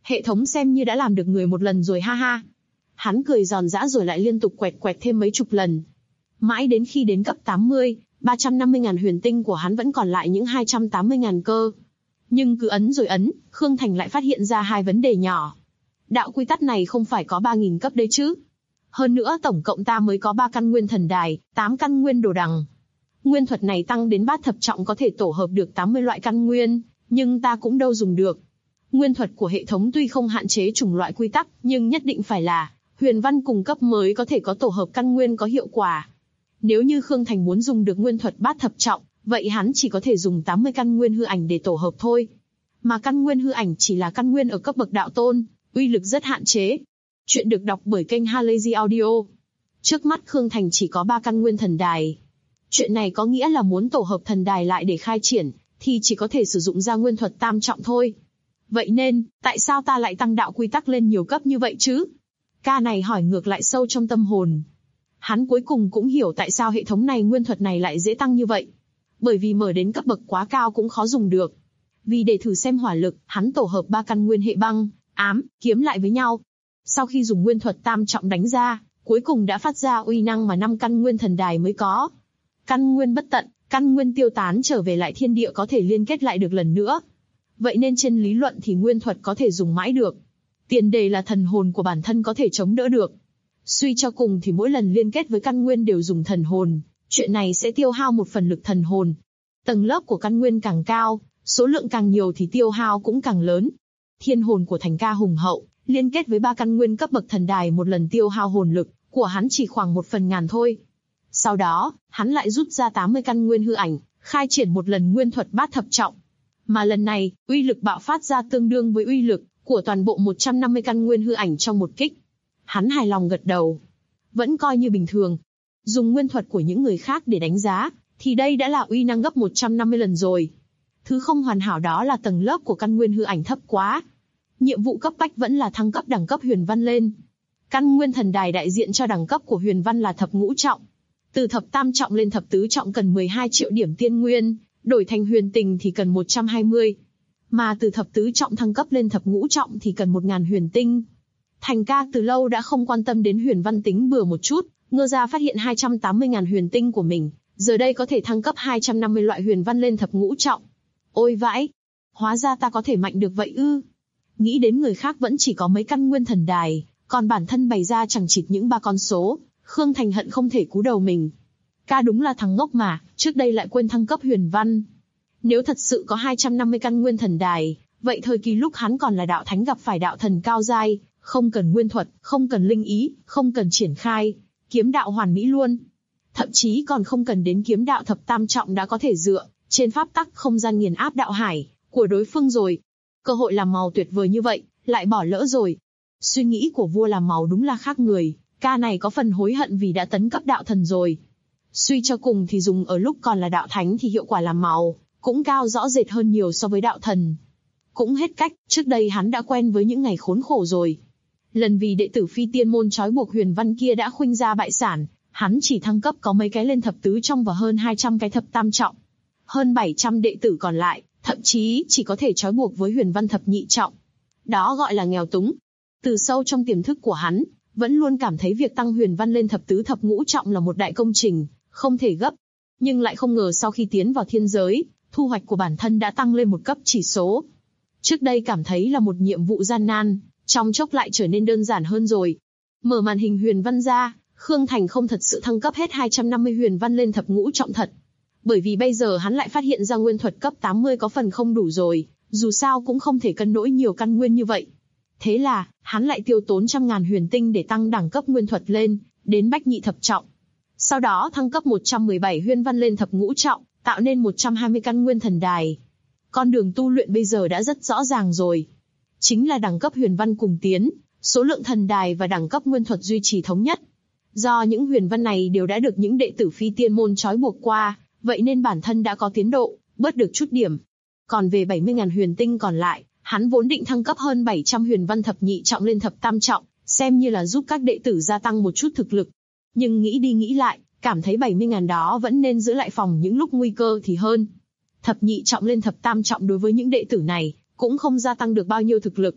Hệ thống xem như đã làm được người một lần rồi ha ha. Hắn cười giòn giã rồi lại liên tục quẹt quẹt thêm mấy chục lần. Mãi đến khi đến cấp 80, 350.000 huyền tinh của hắn vẫn còn lại những 280.000 cơ. Nhưng cứ ấn rồi ấn, Khương Thành lại phát hiện ra hai vấn đề nhỏ. Đạo quy tắc này không phải có 3.000 cấp đấy chứ. Hơn nữa tổng cộng ta mới có 3 căn nguyên thần đài, 8 căn nguyên đồ đằng. Nguyên thuật này tăng đến bát thập trọng có thể tổ hợp được 80 loại căn nguyên, nhưng ta cũng đâu dùng được. Nguyên thuật của hệ thống tuy không hạn chế chủng loại quy tắc, nhưng nhất định phải là huyền văn cùng cấp mới có thể có tổ hợp căn nguyên có hiệu quả. Nếu như Khương Thành muốn dùng được nguyên thuật bát thập trọng, vậy hắn chỉ có thể dùng 80 căn nguyên hư ảnh để tổ hợp thôi. Mà căn nguyên hư ảnh chỉ là căn nguyên ở cấp bậc đạo tôn, uy lực rất hạn chế. Chuyện được đọc bởi kênh Halazy Audio. Trước mắt Khương Thành chỉ có 3 căn nguyên thần đài. Chuyện này có nghĩa là muốn tổ hợp thần đài lại để khai triển, thì chỉ có thể sử dụng ra nguyên thuật tam trọng thôi. Vậy nên, tại sao ta lại tăng đạo quy tắc lên nhiều cấp như vậy chứ? Ca này hỏi ngược lại sâu trong tâm hồn. Hắn cuối cùng cũng hiểu tại sao hệ thống này nguyên thuật này lại dễ tăng như vậy. Bởi vì mở đến cấp bậc quá cao cũng khó dùng được. Vì để thử xem hỏa lực, hắn tổ hợp 3 căn nguyên hệ băng, ám, kiếm lại với nhau. Sau khi dùng nguyên thuật tam trọng đánh ra, cuối cùng đã phát ra uy năng mà 5 căn nguyên thần đài mới có. Căn nguyên bất tận, căn nguyên tiêu tán trở về lại thiên địa có thể liên kết lại được lần nữa. Vậy nên trên lý luận thì nguyên thuật có thể dùng mãi được. Tiền đề là thần hồn của bản thân có thể chống đỡ được. Suy cho cùng thì mỗi lần liên kết với căn nguyên đều dùng thần hồn, chuyện này sẽ tiêu hao một phần lực thần hồn. Tầng lớp của căn nguyên càng cao, số lượng càng nhiều thì tiêu hao cũng càng lớn. Thiên hồn của Thành Ca hùng hậu, liên kết với 3 căn nguyên cấp bậc thần đài một lần tiêu hao hồn lực của hắn chỉ khoảng 1/1000 thôi. Sau đó, hắn lại rút ra 80 căn nguyên hư ảnh, khai triển một lần nguyên thuật bát thập trọng. Mà lần này, uy lực bạo phát ra tương đương với uy lực của toàn bộ 150 căn nguyên hư ảnh trong một kích. Hắn hài lòng gật đầu. Vẫn coi như bình thường. Dùng nguyên thuật của những người khác để đánh giá, thì đây đã là uy năng gấp 150 lần rồi. Thứ không hoàn hảo đó là tầng lớp của căn nguyên hư ảnh thấp quá. Nhiệm vụ cấp bách vẫn là thăng cấp đẳng cấp huyền văn lên. Căn nguyên thần đài đại diện cho đẳng cấp của huyền văn là thập ngũ trọng. Từ thập tam trọng lên thập tứ trọng cần 12 triệu điểm tiên nguyên, đổi thành huyền tình thì cần 120. Mà từ thập tứ trọng thăng cấp lên thập ngũ trọng thì cần 1000 huyền tinh. Thành Ca từ lâu đã không quan tâm đến huyền văn tính bừa một chút, ngơ ra phát hiện 280.000 huyền tinh của mình, giờ đây có thể thăng cấp 250 loại huyền văn lên thập ngũ trọng. Ôi vãi! Hóa ra ta có thể mạnh được vậy ư? Nghĩ đến người khác vẫn chỉ có mấy căn nguyên thần đài, còn bản thân bày ra chẳng chịt những 3 con số, Khương Thành hận không thể cú đầu mình. Ca đúng là thằng ngốc mà, trước đây lại quên thăng cấp huyền văn. Nếu thật sự có 250 căn nguyên thần đài, vậy thời kỳ lúc hắn còn là đạo thánh gặp phải đạo thần cao giai, không cần nguyên thuật, không cần linh ý, không cần triển khai, kiếm đạo hoàn mỹ luôn. Thậm chí còn không cần đến kiếm đạo thập tam trọng đã có thể dựa trên pháp tắc không gian nghiền áp đạo hải của đối phương rồi. Cơ hội làm màu tuyệt vời như vậy, lại bỏ lỡ rồi. Suy nghĩ của vua làm màu đúng là khác người, ca này có phần hối hận vì đã tấn cấp đạo thần rồi. Suy cho cùng thì dùng ở lúc còn là đạo thánh thì hiệu quả làm màu cũng cao rõ rệt hơn nhiều so với đạo thần. Cũng hết cách, trước đây hắn đã quen với những ngày khốn khổ rồi. Lần vì đệ tử phi tiên môn trói buộc huyền văn kia đã khuynh ra bại sản, hắn chỉ thăng cấp có mấy cái lên thập tứ trong và hơn 200 cái thập tam trọng. Hơn 700 đệ tử còn lại, thậm chí chỉ có thể trói buộc với huyền văn thập nhị trọng. Đó gọi là nghèo túng. Từ sâu trong tiềm thức của hắn, vẫn luôn cảm thấy việc tăng huyền văn lên thập tứ thập ngũ trọng là một đại công trình, không thể gấp. Nhưng lại không ngờ sau khi tiến vào thiên giới, thu hoạch của bản thân đã tăng lên một cấp chỉ số. Trước đây cảm thấy là một nhiệm vụ gian nan, trong chốc lại trở nên đơn giản hơn rồi. Mở màn hình huyền văn ra, Khương Thành không thật sự thăng cấp hết 250 huyền văn lên thập ngũ trọng thật. Bởi vì bây giờ hắn lại phát hiện ra nguyên thuật cấp 80 có phần không đủ rồi, dù sao cũng không thể cân nỗi nhiều căn nguyên như vậy. Thế là, hắn lại tiêu tốn 100.000 huyền tinh để tăng đẳng cấp nguyên thuật lên, đến bách nhị thập trọng. Sau đó thăng cấp 117 huyền văn lên thập ngũ trọng, tạo nên 120 căn nguyên thần đài. Con đường tu luyện bây giờ đã rất rõ ràng rồi. Chính là đẳng cấp huyền văn cùng tiến, số lượng thần đài và đẳng cấp nguyên thuật duy trì thống nhất. Do những huyền văn này đều đã được những đệ tử phi tiên môn trói buộc qua, vậy nên bản thân đã có tiến độ, bớt được chút điểm. Còn về 70.000 huyền tinh còn lại, hắn vốn định thăng cấp hơn 700 huyền văn thập nhị trọng lên thập tam trọng, xem như là giúp các đệ tử gia tăng một chút thực lực. Nhưng nghĩ đi nghĩ lại, cảm thấy 70.000 đó vẫn nên giữ lại phòng những lúc nguy cơ thì hơn. Thập nhị trọng lên thập tam trọng đối với những đệ tử này, cũng không gia tăng được bao nhiêu thực lực.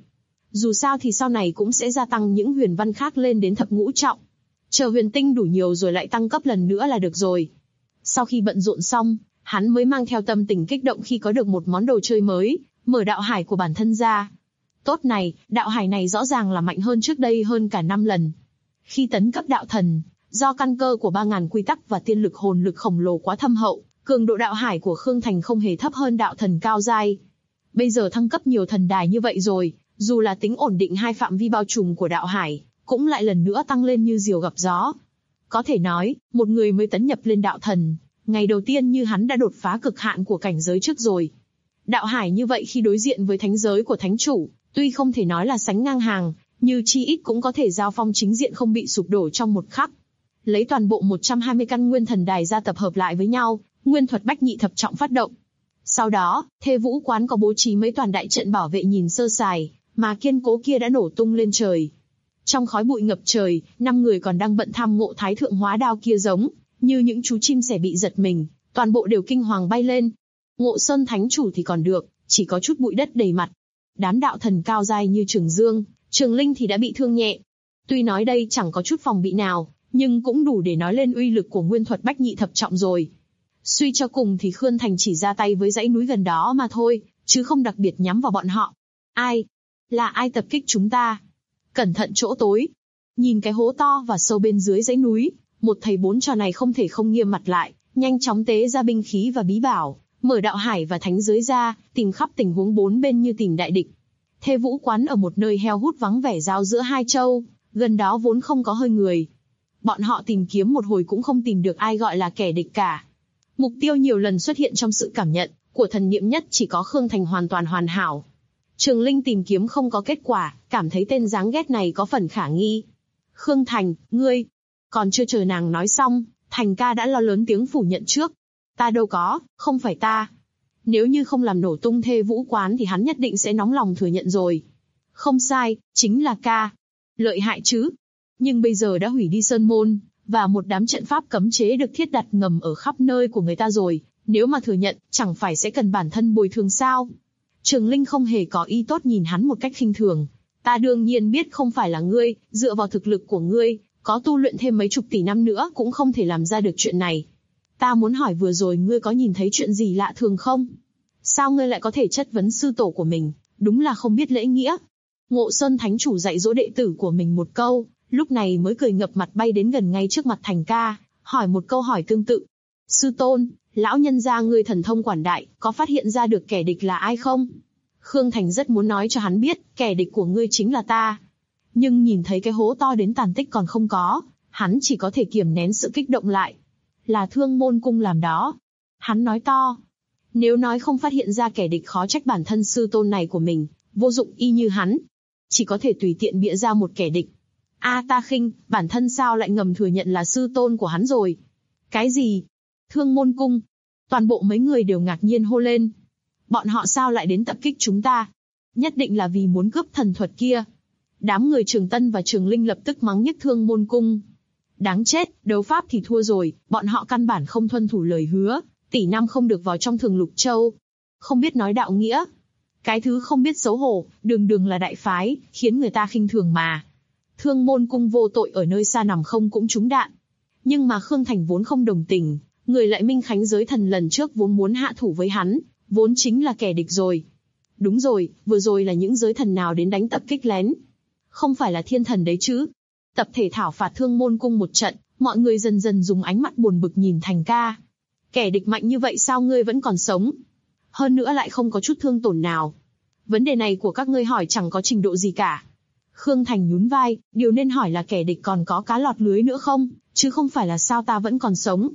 Dù sao thì sau này cũng sẽ gia tăng những huyền văn khác lên đến thập ngũ trọng. Chờ huyền tinh đủ nhiều rồi lại tăng cấp lần nữa là được rồi. Sau khi bận rộn xong, hắn mới mang theo tâm tình kích động khi có được một món đồ chơi mới, mở đạo hải của bản thân ra. Tốt này, đạo hải này rõ ràng là mạnh hơn trước đây hơn cả 5 lần. Khi tấn cấp đạo thần, do căn cơ của 3.000 quy tắc và tiên lực hồn lực khổng lồ quá thâm hậu, cường độ đạo hải của Khương Thành không hề thấp hơn đạo thần cao giai. Bây giờ thăng cấp nhiều thần đài như vậy rồi, dù là tính ổn định hai phạm vi bao trùm của đạo hải, cũng lại lần nữa tăng lên như diều gặp gió. Có thể nói, một người mới tấn nhập lên đạo thần, ngày đầu tiên như hắn đã đột phá cực hạn của cảnh giới trước rồi. Đạo hải như vậy khi đối diện với thánh giới của thánh chủ, tuy không thể nói là sánh ngang hàng, như chi ít cũng có thể giao phong chính diện không bị sụp đổ trong một khắc. Lấy toàn bộ 120 căn nguyên thần đài ra tập hợp lại với nhau, nguyên thuật bách nhị thập trọng phát động. Sau đó, Thê Vũ Quán có bố trí mấy toàn đại trận bảo vệ nhìn sơ sài, mà kiên cố kia đã nổ tung lên trời. Trong khói bụi ngập trời, 5 người còn đang bận tham ngộ thái thượng hóa đao kia giống như những chú chim sẻ bị giật mình, toàn bộ đều kinh hoàng bay lên. Ngộ Sơn thánh chủ thì còn được, chỉ có chút bụi đất đầy mặt. Đám đạo thần cao giai như Trường Dương, Trường Linh thì đã bị thương nhẹ. Tuy nói đây chẳng có chút phòng bị nào, nhưng cũng đủ để nói lên uy lực của nguyên thuật bách nhị thập trọng rồi. Suy cho cùng thì Khương Thành chỉ ra tay với dãy núi gần đó mà thôi, chứ không đặc biệt nhắm vào bọn họ. Ai? Là ai tập kích chúng ta? Cẩn thận chỗ tối. Nhìn cái hố to và sâu bên dưới dãy núi, một thầy bốn trò này không thể không nghiêm mặt lại, nhanh chóng tế ra binh khí và bí bảo, mở đạo hải và thánh giới ra, tìm khắp tình huống bốn bên như tìm đại địch. Thê Vũ Quán ở một nơi heo hút vắng vẻ giao giữa hai châu, gần đó vốn không có hơi người. Bọn họ tìm kiếm một hồi cũng không tìm được ai gọi là kẻ địch cả. Mục tiêu nhiều lần xuất hiện trong sự cảm nhận của thần niệm nhất chỉ có Khương Thành hoàn toàn hoàn hảo. Trường Linh tìm kiếm không có kết quả, cảm thấy tên đáng ghét này có phần khả nghi. Khương Thành, ngươi... Còn chưa chờ nàng nói xong, Thành ca đã lo lớn tiếng phủ nhận trước. Ta đâu có, không phải ta. Nếu như không làm nổ tung Thê Vũ Quán thì hắn nhất định sẽ nóng lòng thừa nhận rồi. Không sai, chính là ca. Lợi hại chứ. Nhưng bây giờ đã hủy đi sơn môn, và một đám trận pháp cấm chế được thiết đặt ngầm ở khắp nơi của người ta rồi. Nếu mà thừa nhận, chẳng phải sẽ cần bản thân bồi thường sao? Trường Linh không hề có ý tốt nhìn hắn một cách khinh thường. Ta đương nhiên biết không phải là ngươi, dựa vào thực lực của ngươi, có tu luyện thêm mấy chục tỷ năm nữa cũng không thể làm ra được chuyện này. Ta muốn hỏi vừa rồi ngươi có nhìn thấy chuyện gì lạ thường không? Sao ngươi lại có thể chất vấn sư tổ của mình, đúng là không biết lễ nghĩa. Ngộ Sơn thánh chủ dạy dỗ đệ tử của mình một câu, lúc này mới cười ngập mặt bay đến gần ngay trước mặt Thành ca, hỏi một câu hỏi tương tự. Sư tôn, lão nhân gia ngươi thần thông quảng đại, có phát hiện ra được kẻ địch là ai không? Khương Thành rất muốn nói cho hắn biết, kẻ địch của ngươi chính là ta. Nhưng nhìn thấy cái hố to đến tàn tích còn không có, hắn chỉ có thể kiềm nén sự kích động lại. Là Thương Môn Cung làm đó. Hắn nói to. Nếu nói không phát hiện ra kẻ địch khó trách bản thân sư tôn này của mình, vô dụng y như hắn. Chỉ có thể tùy tiện bịa ra một kẻ địch. Ta khinh, bản thân sao lại ngầm thừa nhận là sư tôn của hắn rồi. Cái gì? Thương Môn Cung. Toàn bộ mấy người đều ngạc nhiên hô lên. Bọn họ sao lại đến tập kích chúng ta? Nhất định là vì muốn cướp thần thuật kia. Đám người Trường Tân và Trường Linh lập tức mắng nhức Thương Môn Cung. Đáng chết, đấu pháp thì thua rồi, bọn họ căn bản không tuân thủ lời hứa, tỷ năm không được vào trong Thường Lục Châu. Không biết nói đạo nghĩa. Cái thứ không biết xấu hổ, đường đường là đại phái, khiến người ta khinh thường mà. Thương Môn Cung vô tội ở nơi xa nằm không cũng trúng đạn. Nhưng mà Khương Thành vốn không đồng tình, người lại Minh Khánh giới thần lần trước vốn muốn hạ thủ với hắn, vốn chính là kẻ địch rồi. Đúng rồi, vừa rồi là những giới thần nào đến đánh tập kích lén? Không phải là thiên thần đấy chứ? Tập thể thảo phạt Thương Môn Cung một trận, mọi người dần dần dùng ánh mắt buồn bực nhìn Thành ca. Kẻ địch mạnh như vậy sao ngươi vẫn còn sống? Hơn nữa lại không có chút thương tổn nào. Vấn đề này của các ngươi hỏi chẳng có trình độ gì cả. Khương Thành nhún vai, điều nên hỏi là kẻ địch còn có cá lọt lưới nữa không, chứ không phải là sao ta vẫn còn sống.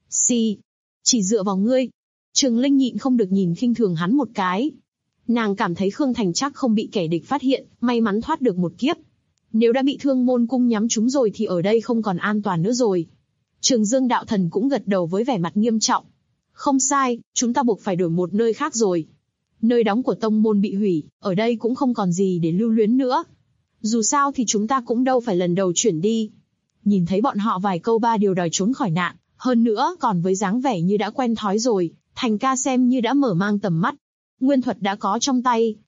Chỉ dựa vào ngươi. Trường Linh nhịn không được nhìn khinh thường hắn một cái. Nàng cảm thấy Khương Thành chắc không bị kẻ địch phát hiện, may mắn thoát được một kiếp. Nếu đã bị Thương Môn Cung nhắm trúng rồi thì ở đây không còn an toàn nữa rồi. Trường Dương đạo thần cũng gật đầu với vẻ mặt nghiêm trọng. Không sai, chúng ta buộc phải đổi một nơi khác rồi. Nơi đóng của tông môn bị hủy, ở đây cũng không còn gì để lưu luyến nữa. Dù sao thì chúng ta cũng đâu phải lần đầu chuyển đi. Nhìn thấy bọn họ vài câu ba điều đòi trốn khỏi nạn, hơn nữa còn với dáng vẻ như đã quen thói rồi, Thành ca xem như đã mở mang tầm mắt. Nguyên thuật đã có trong tay,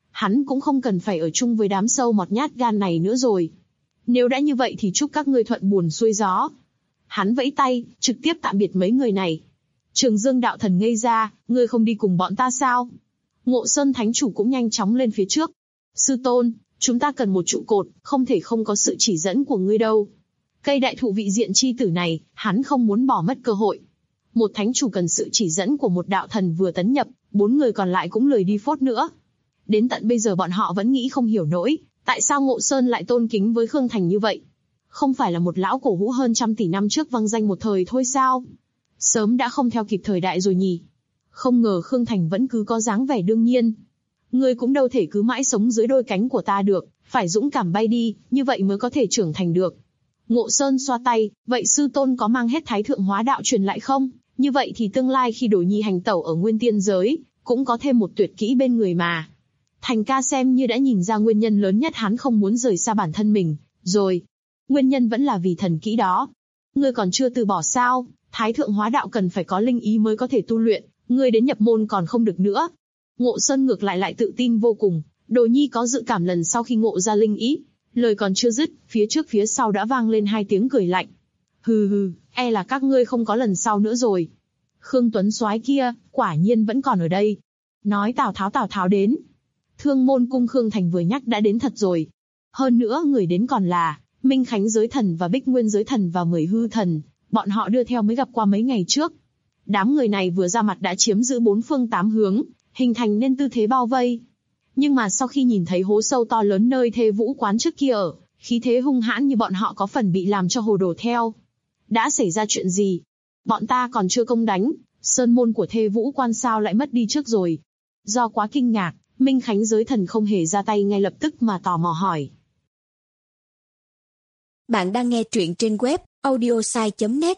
Hắn cũng không cần phải ở chung với đám sâu mọt nhát gan này nữa rồi. Nếu đã như vậy thì chúc các ngươi thuận buồm xuôi gió. Hắn vẫy tay, trực tiếp tạm biệt mấy người này. Trường Dương đạo thần ngây ra, ngươi không đi cùng bọn ta sao? Ngộ Sơn thánh chủ cũng nhanh chóng lên phía trước. Sư tôn, chúng ta cần một trụ cột, không thể không có sự chỉ dẫn của ngươi đâu. Cây đại thụ vị diện chi tử này, hắn không muốn bỏ mất cơ hội. Một thánh chủ cần sự chỉ dẫn của một đạo thần vừa tấn nhập, 4 người còn lại cũng lười đi phốt nữa. Đến tận bây giờ bọn họ vẫn nghĩ không hiểu nổi, tại sao Ngộ Sơn lại tôn kính với Khương Thành như vậy? Không phải là một lão cổ hũ hơn trăm tỷ năm trước vang danh một thời thôi sao? Sớm đã không theo kịp thời đại rồi nhỉ? Không ngờ Khương Thành vẫn cứ có dáng vẻ đương nhiên. Ngươi cũng đâu thể cứ mãi sống dưới đôi cánh của ta được, phải dũng cảm bay đi, như vậy mới có thể trưởng thành được. Ngộ Sơn xoa tay, vậy sư tôn có mang hết Thái Thượng Hóa Đạo truyền lại không? Như vậy thì tương lai khi Đồ Nhi hành tẩu ở Nguyên Tiên giới, cũng có thêm một tuyệt kỹ bên người mà. Thành ca xem như đã nhìn ra nguyên nhân lớn nhất hắn không muốn rời xa bản thân mình, rồi. Nguyên nhân vẫn là vì thần kỹ đó. Ngươi còn chưa từ bỏ sao? Thái Thượng Hóa Đạo cần phải có linh ý mới có thể tu luyện, ngươi đến nhập môn còn không được nữa. Ngộ Sơn ngược lại tự tin vô cùng, Đồ Nhi có dự cảm lần sau khi ngộ ra linh ý. Lời còn chưa dứt, phía trước phía sau đã vang lên 2 tiếng cười lạnh. Hừ hừ, e là các ngươi không có lần sau nữa rồi. Khương Tuấn soái kia, quả nhiên vẫn còn ở đây. Nói Tào Tháo đến. Thương Môn Cung Khương Thành vừa nhắc đã đến thật rồi. Hơn nữa người đến còn là Minh Khánh giới thần và Bích Nguyên giới thần và 10 hư thần, bọn họ đưa theo mới gặp qua mấy ngày trước. Đám người này vừa ra mặt đã chiếm giữ 4 phương 8 hướng, hình thành nên tư thế bao vây. Nhưng mà sau khi nhìn thấy hố sâu to lớn nơi Thê Vũ quán trước kia ở, khí thế hung hãn như bọn họ có phần bị làm cho hồ đồ theo. Đã xảy ra chuyện gì? Bọn ta còn chưa công đánh, sơn môn của Thê Vũ quan sao lại mất đi trước rồi? Do quá kinh ngạc, Minh Khánh giới thần không hề ra tay ngay lập tức mà tò mò hỏi. Bạn đang nghe truyện trên web audiosai.net.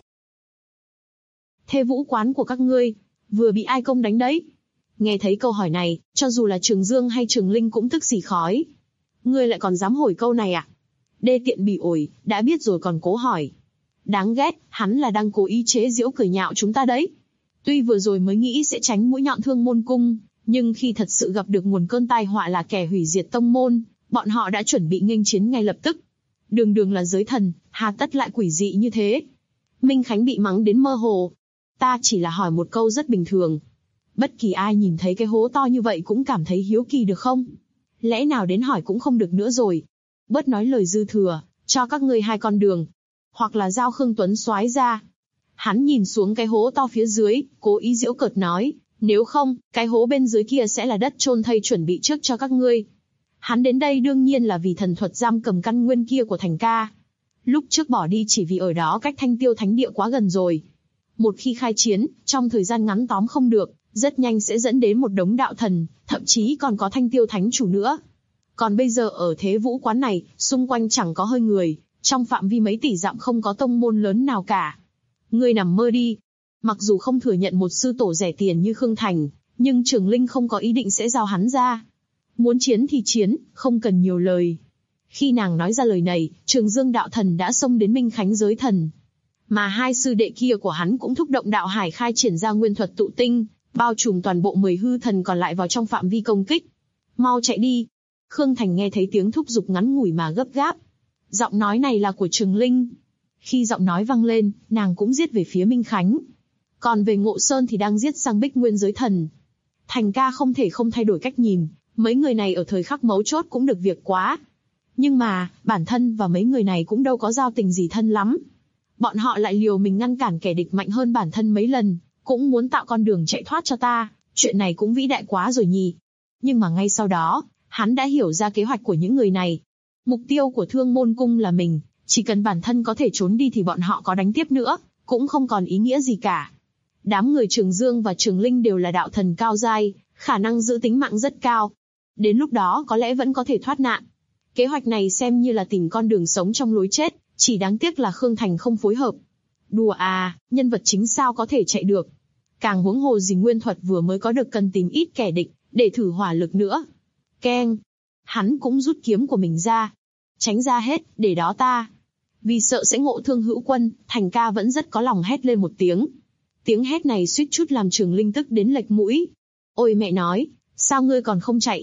Thê Vũ quán của các ngươi, vừa bị ai công đánh đấy? Nghe thấy câu hỏi này, cho dù là Trường Dương hay Trường Linh cũng tức xì khói. Ngươi lại còn dám hỏi câu này à? Đê tiện bỉ ổi, đã biết rồi còn cố hỏi. Đáng ghét, hắn là đang cố ý chế giễu cười nhạo chúng ta đấy. Tuy vừa rồi mới nghĩ sẽ tránh mũi nhọn Thương Môn Cung, nhưng khi thật sự gặp được nguồn cơn tai họa là kẻ hủy diệt tông môn, bọn họ đã chuẩn bị nghênh chiến ngay lập tức. Đường là giới thần, hà tất lại quỷ dị như thế? Minh Khánh bị mắng đến mơ hồ. Ta chỉ là hỏi một câu rất bình thường. Bất kỳ ai nhìn thấy cái hố to như vậy cũng cảm thấy hiếu kỳ được không? Lẽ nào đến hỏi cũng không được nữa rồi? Bớt nói lời dư thừa, cho các ngươi 2 con đường. Hoặc là giao Khương Tuấn soái ra. Hắn nhìn xuống cái hố to phía dưới, cố ý giễu cợt nói, nếu không, cái hố bên dưới kia sẽ là đất chôn thây chuẩn bị trước cho các ngươi. Hắn đến đây đương nhiên là vì thần thuật giam cầm căn nguyên kia của Thành ca. Lúc trước bỏ đi chỉ vì ở đó cách Thanh Tiêu Thánh Địa quá gần rồi. Một khi khai chiến, trong thời gian ngắn tóm không được, rất nhanh sẽ dẫn đến một đống đạo thần, thậm chí còn có Thanh Tiêu Thánh Chủ nữa. Còn bây giờ ở Thế Vũ quán này, xung quanh chẳng có hơi người, trong phạm vi mấy tỷ dặm không có tông môn lớn nào cả. Ngươi nằm mơ đi. Mặc dù không thừa nhận một sư tổ rẻ tiền như Khương Thành, nhưng Trường Linh không có ý định sẽ giao hắn ra. Muốn chiến thì chiến, không cần nhiều lời. Khi nàng nói ra lời này, Trường Dương đạo thần đã xông đến Minh Khánh giới thần. Mà 2 sư đệ kia của hắn cũng thúc động đạo hải khai triển ra nguyên thuật tụ tinh, bao trùm toàn bộ 10 hư thần còn lại vào trong phạm vi công kích. Mau chạy đi. Khương Thành nghe thấy tiếng thúc giục ngắn ngủi mà gấp gáp. Giọng nói này là của Trường Linh. Khi giọng nói vang lên, nàng cũng giết về phía Minh Khánh. Còn về Ngộ Sơn thì đang giết sang Bích Nguyên giới thần. Thành ca không thể không thay đổi cách nhìn, mấy người này ở thời khắc mấu chốt cũng được việc quá. Nhưng mà, bản thân và mấy người này cũng đâu có giao tình gì thân lắm. Bọn họ lại liều mình ngăn cản kẻ địch mạnh hơn bản thân mấy lần, cũng muốn tạo con đường chạy thoát cho ta, chuyện này cũng vĩ đại quá rồi nhỉ. Nhưng mà ngay sau đó, hắn đã hiểu ra kế hoạch của những người này. Mục tiêu của Thương Môn Cung là mình, chỉ cần bản thân có thể trốn đi thì bọn họ có đánh tiếp nữa, cũng không còn ý nghĩa gì cả. Đám người Trường Dương và Trường Linh đều là đạo thần cao giai, khả năng giữ tính mạng rất cao. Đến lúc đó có lẽ vẫn có thể thoát nạn. Kế hoạch này xem như là tìm con đường sống trong lối chết, chỉ đáng tiếc là Khương Thành không phối hợp. Đùa à, nhân vật chính sao có thể chạy được. Càng huống hồ gì nguyên thuật vừa mới có được cần tìm ít kẻ địch, để thử hỏa lực nữa. Keng. Hắn cũng rút kiếm của mình ra. Tránh ra hết, để đó ta. Vì sợ sẽ ngộ thương hữu quân, Thành ca vẫn rất có lòng hét lên một tiếng. Tiếng hét này suýt chút làm Trường Linh tức đến lệch mũi. Ôi mẹ nói, sao ngươi còn không chạy?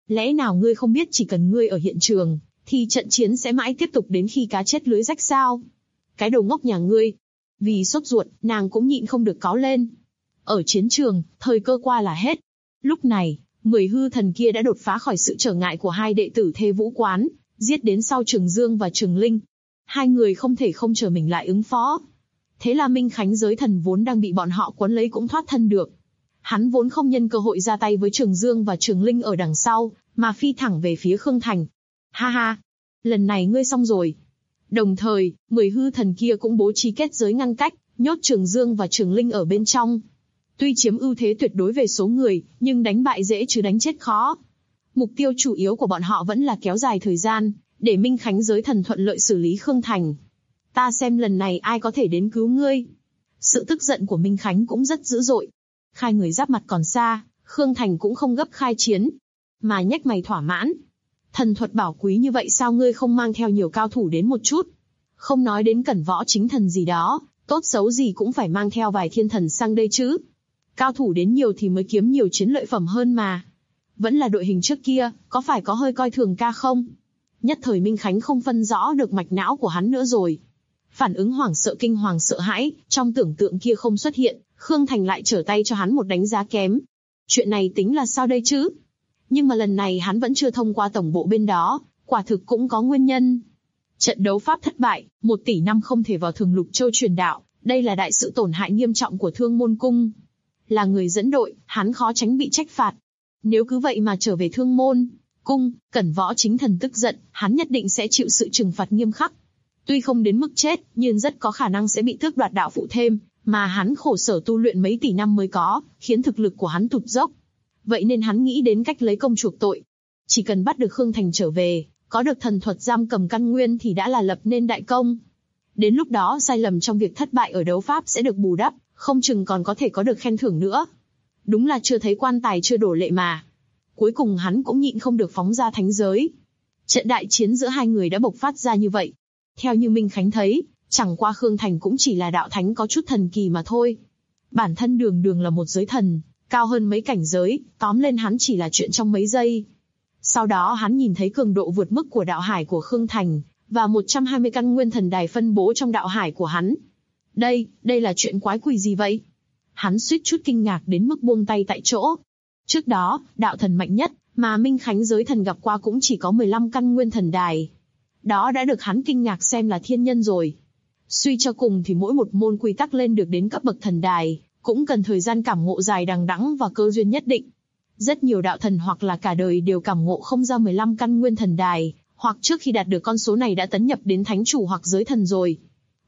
Lẽ nào ngươi không biết chỉ cần ngươi ở hiện trường, thì trận chiến sẽ mãi tiếp tục đến khi cá chết lưới rách sao? Cái đầu ngốc nhà ngươi. Vì sốt ruột, nàng cũng nhịn không được cáu lên. Ở chiến trường, thời cơ qua là hết. Lúc này, 10 hư thần kia đã đột phá khỏi sự trở ngại của hai đệ tử Thê Vũ Quán, giết đến sau Trường Dương và Trường Linh. Hai người không thể không chờ mình lại ứng phó. Thế là Minh Khánh giới thần vốn đang bị bọn họ quấn lấy cũng thoát thân được. Hắn vốn không nhân cơ hội ra tay với Trường Dương và Trường Linh ở đằng sau, mà phi thẳng về phía Khương Thành. Ha ha, lần này ngươi xong rồi. Đồng thời, 10 hư thần kia cũng bố trí kết giới ngăn cách, nhốt Trường Dương và Trường Linh ở bên trong. Tuy chiếm ưu thế tuyệt đối về số người, nhưng đánh bại dễ chứ đánh chết khó. Mục tiêu chủ yếu của bọn họ vẫn là kéo dài thời gian, để Minh Khánh giới thần thuận lợi xử lý Khương Thành. Ta xem lần này ai có thể đến cứu ngươi. Sự tức giận của Minh Khánh cũng rất dữ dội. Khai người giáp mặt còn xa, Khương Thành cũng không gấp khai chiến, mà nhếch mày thỏa mãn. Thần thuật bảo quý như vậy sao ngươi không mang theo nhiều cao thủ đến một chút? Không nói đến Cẩn Võ chính thần gì đó, tốt xấu gì cũng phải mang theo vài thiên thần sang đây chứ. Cao thủ đến nhiều thì mới kiếm nhiều chiến lợi phẩm hơn mà. Vẫn là đội hình trước kia, có phải có hơi coi thường ca không? Nhất thời Minh Khánh không phân rõ được mạch não của hắn nữa rồi. Phản ứng hoảng sợ kinh hoàng sợ hãi, trong tưởng tượng kia không xuất hiện, Khương Thành lại trở tay cho hắn một đánh giá kém. Chuyện này tính là sao đây chứ? Nhưng mà lần này hắn vẫn chưa thông qua tổng bộ bên đó, quả thực cũng có nguyên nhân. Trận đấu pháp thất bại, 1 tỷ năm không thể vào Thường Lục Châu truyền đạo, đây là đại sự tổn hại nghiêm trọng của Thương Môn Cung. Là người dẫn đội, hắn khó tránh bị trách phạt. Nếu cứ vậy mà trở về Thương Môn Cung, Cẩn Võ chính thần tức giận, hắn nhất định sẽ chịu sự trừng phạt nghiêm khắc. Tuy không đến mức chết, nhưng rất có khả năng sẽ bị tước đoạt đạo phụ thêm, mà hắn khổ sở tu luyện mấy tỷ năm mới có, khiến thực lực của hắn tụt dốc. Vậy nên hắn nghĩ đến cách lấy công chuộc tội. Chỉ cần bắt được Khương Thành trở về, có được thần thuật giam cầm căn nguyên thì đã là lập nên đại công. Đến lúc đó sai lầm trong việc thất bại ở đấu pháp sẽ được bù đắp, không chừng còn có thể có được khen thưởng nữa. Đúng là chưa thấy quan tài chưa đổ lệ mà. Cuối cùng hắn cũng nhịn không được phóng ra thánh giới. Trận đại chiến giữa hai người đã bộc phát ra như vậy. Theo như Minh Khánh thấy, chẳng qua Khương Thành cũng chỉ là đạo thánh có chút thần kỳ mà thôi. Bản thân đường đường là một giới thần, cao hơn mấy cảnh giới, tóm lên hắn chỉ là chuyện trong mấy giây. Sau đó hắn nhìn thấy cường độ vượt mức của đạo hải của Khương Thành, và 120 căn nguyên thần đài phân bố trong đạo hải của hắn. Đây là chuyện quái quỷ gì vậy? Hắn suýt chút kinh ngạc đến mức buông tay tại chỗ. Trước đó, đạo thần mạnh nhất mà Minh Khánh giới thần gặp qua cũng chỉ có 15 căn nguyên thần đài. Đó đã được hắn kinh ngạc xem là thiên nhân rồi. Suy cho cùng thì mỗi một môn quy tắc lên được đến cấp bậc thần đài, cũng cần thời gian cảm ngộ dài đằng đẵng và cơ duyên nhất định. Rất nhiều đạo thần hoặc là cả đời đều cảm ngộ không ra 15 căn nguyên thần đài, hoặc trước khi đạt được con số này đã tấn nhập đến thánh chủ hoặc giới thần rồi.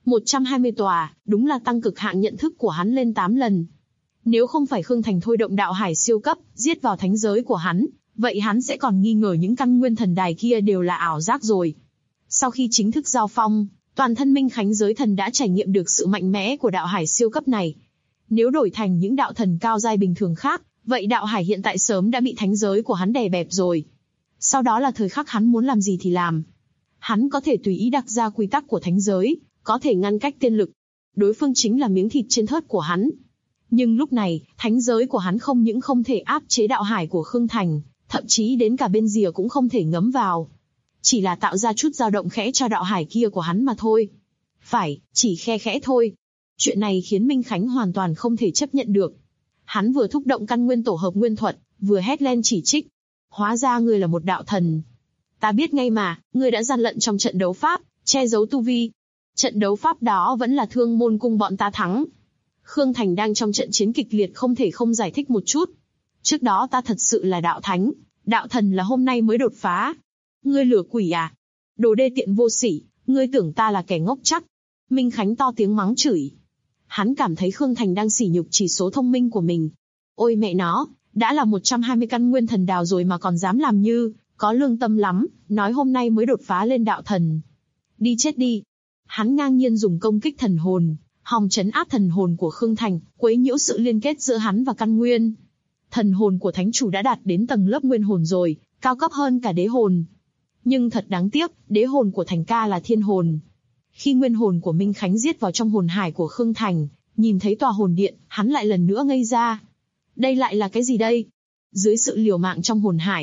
120 tòa, đúng là tăng cực hạn nhận thức của hắn lên 8 lần. Nếu không phải Khương Thành thôi động đạo hải siêu cấp, giết vào thánh giới của hắn, vậy hắn sẽ còn nghi ngờ những căn nguyên thần đài kia đều là ảo giác rồi. Sau khi chính thức giao phong, toàn thân Minh Khánh giới thần đã trải nghiệm được sự mạnh mẽ của đạo hải siêu cấp này. Nếu đổi thành những đạo thần cao giai bình thường khác, vậy đạo hải hiện tại sớm đã bị thánh giới của hắn đè bẹp rồi. Sau đó là thời khắc hắn muốn làm gì thì làm. Hắn có thể tùy ý đặt ra quy tắc của thánh giới, có thể ngăn cách tiên lực. Đối phương chính là miếng thịt trên thớt của hắn. Nhưng lúc này, thánh giới của hắn không những không thể áp chế đạo hải của Khương Thành, thậm chí đến cả bên rìa cũng không thể ngấm vào. Chỉ là tạo ra chút dao động khẽ cho đạo hải kia của hắn mà thôi. Phải, chỉ khe khẽ thôi. Chuyện này khiến Minh Khánh hoàn toàn không thể chấp nhận được. Hắn vừa thúc động căn nguyên tổ hợp nguyên thuật, vừa hét lên chỉ trích. Hóa ra ngươi là một đạo thần. Ta biết ngay mà, ngươi đã gian lận trong trận đấu pháp, che giấu tu vi. Trận đấu pháp đó vẫn là Thương Môn Cung bọn ta thắng. Khương Thành đang trong trận chiến kịch liệt không thể không giải thích một chút. Trước đó ta thật sự là đạo thánh, đạo thần là hôm nay mới đột phá. Ngươi lừa quỷ à? Đồ đê tiện vô sỉ, ngươi tưởng ta là kẻ ngốc chắc? Minh Khánh to tiếng mắng chửi. Hắn cảm thấy Khương Thành đang sỉ nhục chỉ số thông minh của mình. Ôi mẹ nó, đã là 120 căn nguyên thần đào rồi mà còn dám làm như, có lương tâm lắm, nói hôm nay mới đột phá lên đạo thần. Đi chết đi. Hắn ngang nhiên dùng công kích thần hồn, hòng trấn áp thần hồn của Khương Thành, quấy nhiễu sự liên kết giữa hắn và căn nguyên. Thần hồn của thánh chủ đã đạt đến tầng lớp nguyên hồn rồi, cao cấp hơn cả đế hồn. Nhưng thật đáng tiếc, đế hồn của Thành ca là thiên hồn. Khi nguyên hồn của Minh Khánh giết vào trong hồn hải của Khương Thành, nhìn thấy tòa hồn điện, hắn lại lần nữa ngây ra. Đây lại là cái gì đây? Dưới sự liều mạng trong hồn hải,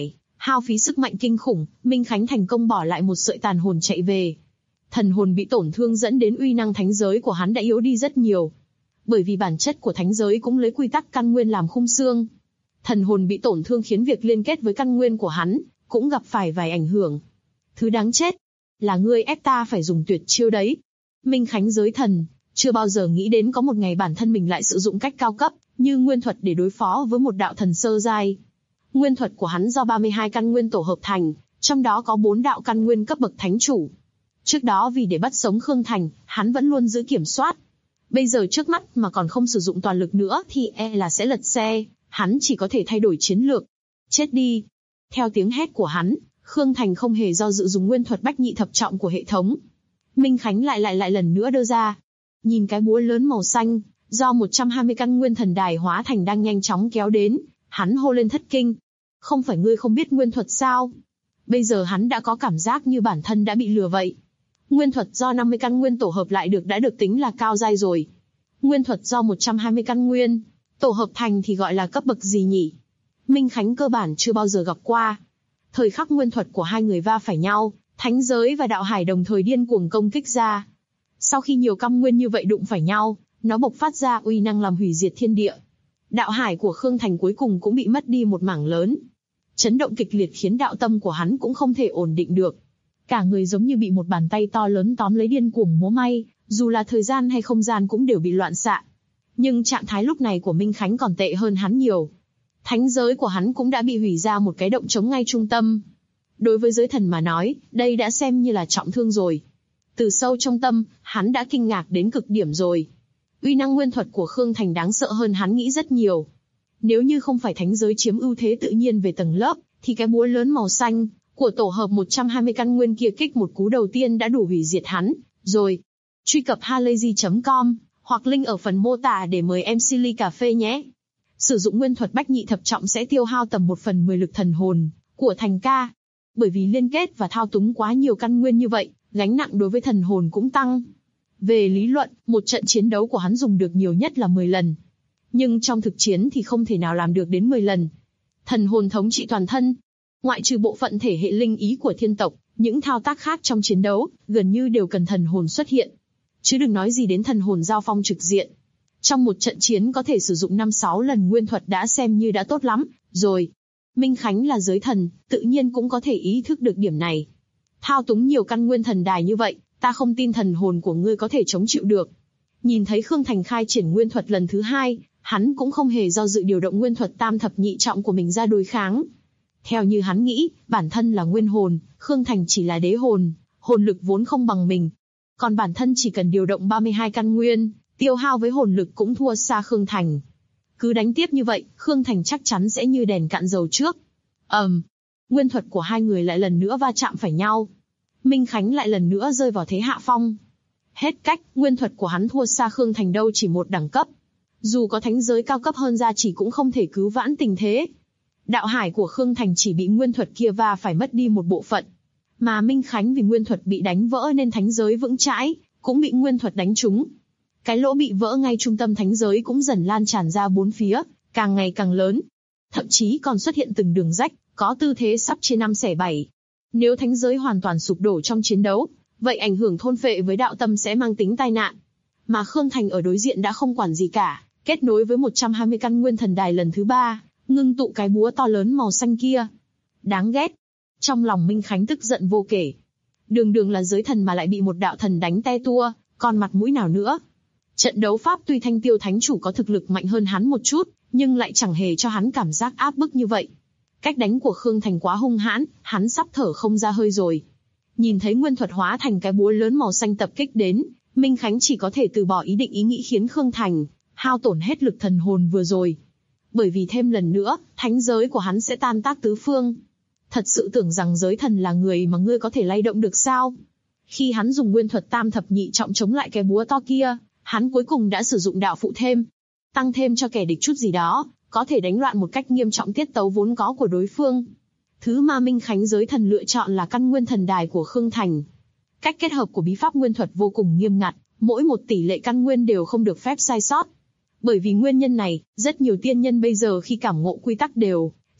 Hao phí sức mạnh kinh khủng, Minh Khánh thành công bỏ lại một sợi tàn hồn chạy về. Thần hồn bị tổn thương dẫn đến uy năng thánh giới của hắn đã yếu đi rất nhiều. Bởi vì bản chất của thánh giới cũng lấy quy tắc căn nguyên làm khung xương. Thần hồn bị tổn thương khiến việc liên kết với căn nguyên của hắn cũng gặp phải vài ảnh hưởng. Thứ đáng chết, là ngươi ép ta phải dùng tuyệt chiêu đấy. Minh Khánh giới thần, chưa bao giờ nghĩ đến có một ngày bản thân mình lại sử dụng cách cao cấp, như nguyên thuật để đối phó với một đạo thần sơ giai. Nguyên thuật của hắn do 32 căn nguyên tổ hợp thành, trong đó có 4 đạo căn nguyên cấp bậc thánh chủ. Trước đó vì để bắt sống Khương Thành, hắn vẫn luôn giữ kiểm soát. Bây giờ trước mắt mà còn không sử dụng toàn lực nữa thì là sẽ lật xe, hắn chỉ có thể thay đổi chiến lược. Chết đi! Theo tiếng hét của hắn, Khương Thành không hề do dự dùng nguyên thuật bách nhị thập trọng của hệ thống. Minh Khánh lại lần nữa đưa ra. Nhìn cái búa lớn màu xanh, do 120 căn nguyên thần đài hóa thành đang nhanh chóng kéo đến, hắn hô lên thất kinh. Không phải ngươi không biết nguyên thuật sao? Bây giờ hắn đã có cảm giác như bản thân đã bị lừa vậy. Nguyên thuật do 50 căn nguyên tổ hợp lại đã được tính là cao giai rồi. Nguyên thuật do 120 căn nguyên tổ hợp thành thì gọi là cấp bậc gì nhỉ? Minh Khánh cơ bản chưa bao giờ gặp qua. Thời khắc nguyên thuật của hai người va phải nhau, thánh giới và đạo hải đồng thời điên cuồng công kích ra. Sau khi nhiều căn nguyên như vậy đụng phải nhau, nó bộc phát ra uy năng làm hủy diệt thiên địa. Đạo hải của Khương Thành cuối cùng cũng bị mất đi một mảng lớn. Chấn động kịch liệt khiến đạo tâm của hắn cũng không thể ổn định được. Cả người giống như bị một bàn tay to lớn tóm lấy điên cuồng múa may, dù là thời gian hay không gian cũng đều bị loạn xạ. Nhưng trạng thái lúc này của Minh Khánh còn tệ hơn hắn nhiều. Thánh giới của hắn cũng đã bị hủy ra một cái động trống ngay trung tâm. Đối với giới thần mà nói, đây đã xem như là trọng thương rồi. Từ sâu trong tâm, hắn đã kinh ngạc đến cực điểm rồi. Uy năng nguyên thuật của Khương Thành đáng sợ hơn hắn nghĩ rất nhiều. Nếu như không phải thánh giới chiếm ưu thế tự nhiên về tầng lớp, thì cái búa lớn màu xanh của tổ hợp 120 căn nguyên kia kích một cú đầu tiên đã đủ hủy diệt hắn, rồi. Truy cập halayzi.com, hoặc link ở phần mô tả để mời MC ly cà phê nhé. Sử dụng nguyên thuật bách nhị thập trọng sẽ tiêu hao tầm 1/10 lực thần hồn của Thành ca. Bởi vì liên kết và thao túng quá nhiều căn nguyên như vậy, gánh nặng đối với thần hồn cũng tăng. Về lý luận, một trận chiến đấu của hắn dùng được nhiều nhất là 10 lần. Nhưng trong thực chiến thì không thể nào làm được đến 10 lần. Thần hồn thống trị toàn thân. Ngoại trừ bộ phận thể hệ linh ý của thiên tộc, những thao tác khác trong chiến đấu, gần như đều cần thần hồn xuất hiện. Chứ đừng nói gì đến thần hồn giao phong trực diện. Trong một trận chiến có thể sử dụng 5-6 lần nguyên thuật đã xem như đã tốt lắm, rồi. Minh Khánh là giới thần, tự nhiên cũng có thể ý thức được điểm này. Thao túng nhiều căn nguyên thần đài như vậy, ta không tin thần hồn của ngươi có thể chống chịu được. Nhìn thấy Khương Thành khai triển nguyên thuật lần thứ 2, hắn cũng không hề do dự điều động nguyên thuật tam thập nhị trọng của mình ra đối kháng. Theo như hắn nghĩ, bản thân là nguyên hồn, Khương Thành chỉ là đế hồn, hồn lực vốn không bằng mình. Còn bản thân chỉ cần điều động 32 căn nguyên, tiêu hao với hồn lực cũng thua xa Khương Thành. Cứ đánh tiếp như vậy, Khương Thành chắc chắn sẽ như đèn cạn dầu trước. Nguyên thuật của hai người lại lần nữa va chạm phải nhau. Minh Khánh lại lần nữa rơi vào thế hạ phong. Hết cách, nguyên thuật của hắn thua xa Khương Thành đâu chỉ một đẳng cấp. Dù có thánh giới cao cấp hơn ra chỉ cũng không thể cứu vãn tình thế. Đạo hải của Khương Thành chỉ bị nguyên thuật kia va phải mất đi một bộ phận. Mà Minh Khánh vì nguyên thuật bị đánh vỡ nên thánh giới vững chãi, cũng bị nguyên thuật đánh trúng. Cái lỗ bị vỡ ngay trung tâm thánh giới cũng dần lan tràn ra bốn phía, càng ngày càng lớn. Thậm chí còn xuất hiện từng đường rách, có tư thế sắp chia 5 xẻ 7. Nếu thánh giới hoàn toàn sụp đổ trong chiến đấu, vậy ảnh hưởng thôn phệ với đạo tâm sẽ mang tính tai nạn. Mà Khương Thành ở đối diện đã không quản gì cả, kết nối với 120 căn nguyên thần đài lần thứ 3, ngưng tụ cái búa to lớn màu xanh kia. Đáng ghét. Trong lòng Minh Khánh tức giận vô kể. Đường là giới thần mà lại bị một đạo thần đánh te tua, còn mặt mũi nào nữa. Trận đấu pháp tuy Thanh Tiêu Thánh Chủ có thực lực mạnh hơn hắn một chút, nhưng lại chẳng hề cho hắn cảm giác áp bức như vậy. Cách đánh của Khương Thành quá hung hãn, hắn sắp thở không ra hơi rồi. Nhìn thấy nguyên thuật hóa thành cái búa lớn màu xanh tập kích đến, Minh Khánh chỉ có thể từ bỏ ý nghĩ khiến Khương Thành hao tổn hết lực thần hồn vừa rồi. Bởi vì thêm lần nữa, thánh giới của hắn sẽ tan tác tứ phương. Thật sự tưởng rằng giới thần là người mà ngươi có thể lay động được sao? Khi hắn dùng nguyên thuật tam thập nhị trọng chống lại cái búa to kia, hắn cuối cùng đã sử dụng đạo phụ thêm. Tăng thêm cho kẻ địch chút gì đó, có thể đánh loạn một cách nghiêm trọng tiết tấu vốn có của đối phương. Thứ mà Minh Khánh giới thần lựa chọn là căn nguyên thần đài của Khương Thành. Cách kết hợp của bí pháp nguyên thuật vô cùng nghiêm ngặt, mỗi một tỷ lệ căn nguyên đều không được phép sai sót. Bởi vì nguyên nhân này, rất nhiều tiên nhân bây giờ khi cảm ngộ quy tắc đều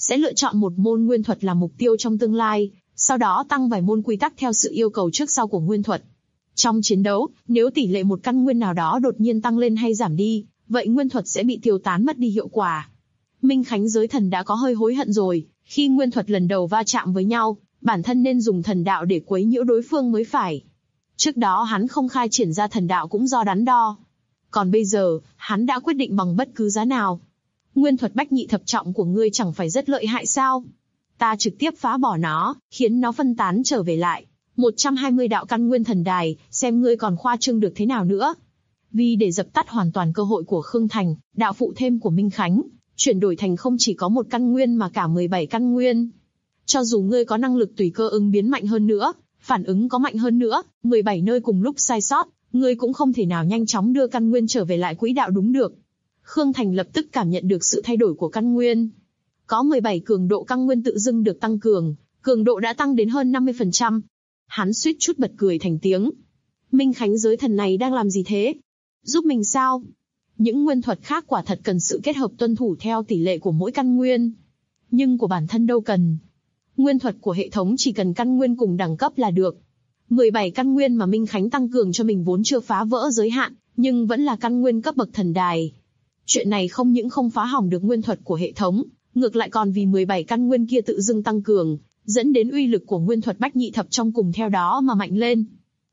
sẽ lựa chọn một môn nguyên thuật làm mục tiêu trong tương lai, sau đó tăng vài môn quy tắc theo sự yêu cầu trước sau của nguyên thuật. Trong chiến đấu, nếu tỷ lệ một căn nguyên nào đó đột nhiên tăng lên hay giảm đi, vậy nguyên thuật sẽ bị tiêu tán mất đi hiệu quả. Minh Khánh giới thần đã có hơi hối hận rồi, khi nguyên thuật lần đầu va chạm với nhau, bản thân nên dùng thần đạo để quấy nhiễu đối phương mới phải. Trước đó hắn không khai triển ra thần đạo cũng do đắn đo. Còn bây giờ, hắn đã quyết định bằng bất cứ giá nào. Nguyên thuật bách nhị thập trọng của ngươi chẳng phải rất lợi hại sao? Ta trực tiếp phá bỏ nó, khiến nó phân tán trở về lại. 120 đạo căn nguyên thần đài, xem ngươi còn khoa trương được thế nào nữa. Vì để dập tắt hoàn toàn cơ hội của Khương Thành, đạo phụ thêm của Minh Khánh, chuyển đổi thành không chỉ có một căn nguyên mà cả 17 căn nguyên. Cho dù ngươi có năng lực tùy cơ ứng biến mạnh hơn nữa, phản ứng có mạnh hơn nữa, 17 nơi cùng lúc sai sót, ngươi cũng không thể nào nhanh chóng đưa căn nguyên trở về lại quỹ đạo đúng được. Khương Thành lập tức cảm nhận được sự thay đổi của căn nguyên. Có 17 cường độ căn nguyên tự dưng được tăng cường độ đã tăng đến hơn 50%. Hắn suýt chút bật cười thành tiếng. Minh Khánh giới thần này đang làm gì thế? Giúp mình sao? Những nguyên thuật khác quả thật cần sự kết hợp tuân thủ theo tỷ lệ của mỗi căn nguyên. Nhưng của bản thân đâu cần. Nguyên thuật của hệ thống chỉ cần căn nguyên cùng đẳng cấp là được. 17 căn nguyên mà Minh Khánh tăng cường cho mình vốn chưa phá vỡ giới hạn, nhưng vẫn là căn nguyên cấp bậc thần đài. Chuyện này không những không phá hỏng được nguyên thuật của hệ thống, ngược lại còn vì 17 căn nguyên kia tự dưng tăng cường, dẫn đến uy lực của nguyên thuật bách nhị thập trong cùng theo đó mà mạnh lên.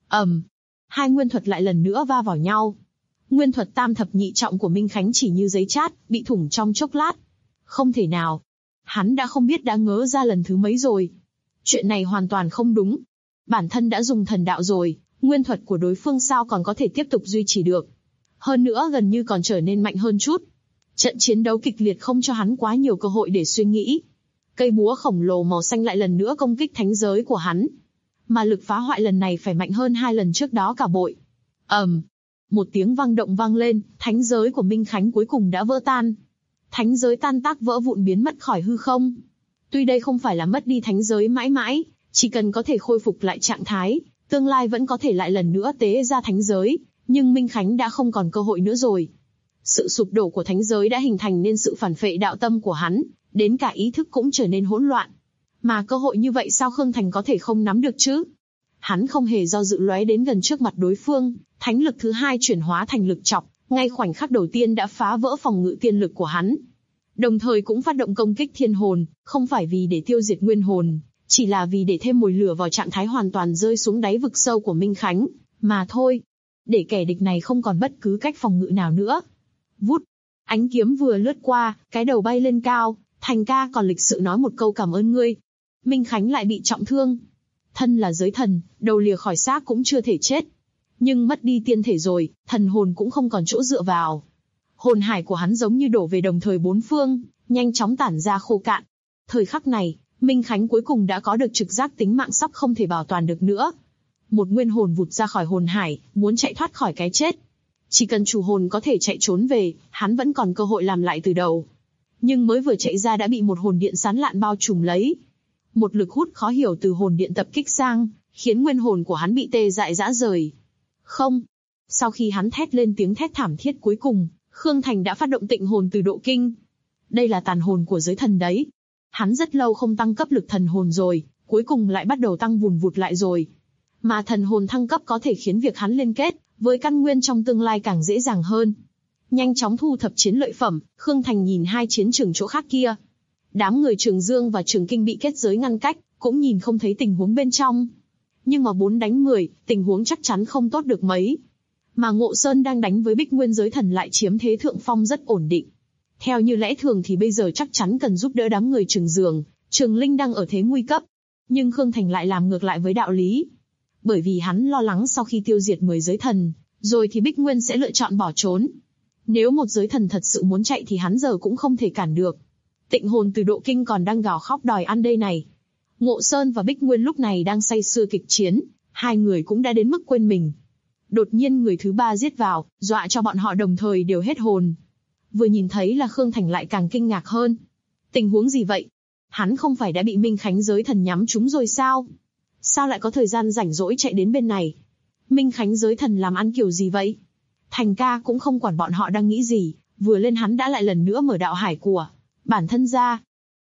Hai nguyên thuật lại lần nữa va vào nhau. Nguyên thuật tam thập nhị trọng của Minh Khánh chỉ như giấy chát, bị thủng trong chốc lát. Không thể nào. Hắn đã không biết đã ngớ ra lần thứ mấy rồi. Chuyện này hoàn toàn không đúng. Bản thân đã dùng thần đạo rồi, nguyên thuật của đối phương sao còn có thể tiếp tục duy trì được. Hơn nữa gần như còn trở nên mạnh hơn chút. Trận chiến đấu kịch liệt không cho hắn quá nhiều cơ hội để suy nghĩ. Cây búa khổng lồ màu xanh lại lần nữa công kích thánh giới của hắn. Mà lực phá hoại lần này phải mạnh hơn 2 lần trước đó cả bội. Một tiếng vang động vang lên, thánh giới của Minh Khánh cuối cùng đã vỡ tan. Thánh giới tan tác vỡ vụn biến mất khỏi hư không. Tuy đây không phải là mất đi thánh giới mãi mãi, chỉ cần có thể khôi phục lại trạng thái, tương lai vẫn có thể lại lần nữa tế ra thánh giới, nhưng Minh Khánh đã không còn cơ hội nữa rồi. Sự sụp đổ của thánh giới đã hình thành nên sự phản phệ đạo tâm của hắn, đến cả ý thức cũng trở nên hỗn loạn. Mà cơ hội như vậy sao Khương Thành có thể không nắm được chứ? Hắn không hề do dự lóe đến gần trước mặt đối phương, thánh lực thứ hai chuyển hóa thành lực chọc, ngay khoảnh khắc đầu tiên đã phá vỡ phòng ngự tiên lực của hắn. Đồng thời cũng phát động công kích thiên hồn, không phải vì để tiêu diệt nguyên hồn, chỉ là vì để thêm mồi lửa vào trạng thái hoàn toàn rơi xuống đáy vực sâu của Minh Khánh, mà thôi. Để kẻ địch này không còn bất cứ cách phòng ngự nào nữa. Vút, ánh kiếm vừa lướt qua, cái đầu bay lên cao, Thành ca còn lịch sự nói một câu cảm ơn ngươi. Minh Khánh lại bị trọng thương. Thân là giới thần, đầu lìa khỏi xác cũng chưa thể chết. Nhưng mất đi tiên thể rồi, thần hồn cũng không còn chỗ dựa vào. Hồn hải của hắn giống như đổ về đồng thời bốn phương, nhanh chóng tản ra khô cạn. Thời khắc này, Minh Khánh cuối cùng đã có được trực giác tính mạng sắp không thể bảo toàn được nữa. Một nguyên hồn vụt ra khỏi hồn hải, muốn chạy thoát khỏi cái chết. Chỉ cần chủ hồn có thể chạy trốn về, hắn vẫn còn cơ hội làm lại từ đầu. Nhưng mới vừa chạy ra đã bị một hồn điện sán lạn bao trùm lấy. Một lực hút khó hiểu từ hồn điện tập kích sang, khiến nguyên hồn của hắn bị tê dại rã rời. Không. Sau khi hắn thét lên tiếng thét thảm thiết cuối cùng, Khương Thành đã phát động tịnh hồn từ độ kinh. Đây là tàn hồn của giới thần đấy. Hắn rất lâu không tăng cấp lực thần hồn rồi, cuối cùng lại bắt đầu tăng vùn vụt lại rồi. Mà thần hồn thăng cấp có thể khiến việc hắn liên kết với căn nguyên trong tương lai càng dễ dàng hơn. Nhanh chóng thu thập chiến lợi phẩm, Khương Thành nhìn hai chiến trường chỗ khác kia. Đám người Trường Dương và Trường Kinh bị kết giới ngăn cách, cũng nhìn không thấy tình huống bên trong. Nhưng mà 4 đánh 10, tình huống chắc chắn không tốt được mấy. Mà Ngộ Sơn đang đánh với Bích Nguyên giới thần lại chiếm thế thượng phong rất ổn định. Theo như lẽ thường thì bây giờ chắc chắn cần giúp đỡ đám người Trường Dương, Trường Linh đang ở thế nguy cấp. Nhưng Khương Thành lại làm ngược lại với đạo lý. Bởi vì hắn lo lắng sau khi tiêu diệt 10 giới thần, rồi thì Bích Nguyên sẽ lựa chọn bỏ trốn. Nếu một giới thần thật sự muốn chạy thì hắn giờ cũng không thể cản được. Tịnh hồn từ độ kinh còn đang gào khóc đòi ăn đây này. Ngộ Sơn và Bích Nguyên lúc này đang say sưa kịch chiến, hai người cũng đã đến mức quên mình. Đột nhiên người thứ ba giết vào, dọa cho bọn họ đồng thời đều hết hồn. Vừa nhìn thấy là Khương Thành lại càng kinh ngạc hơn. Tình huống gì vậy? Hắn không phải đã bị Minh Khánh giới thần nhắm trúng rồi sao? Sao lại có thời gian rảnh rỗi chạy đến bên này? Minh Khánh giới thần làm ăn kiểu gì vậy? Thành ca cũng không quản bọn họ đang nghĩ gì, vừa lên hắn đã lại lần nữa mở đạo hải của bản thân ra.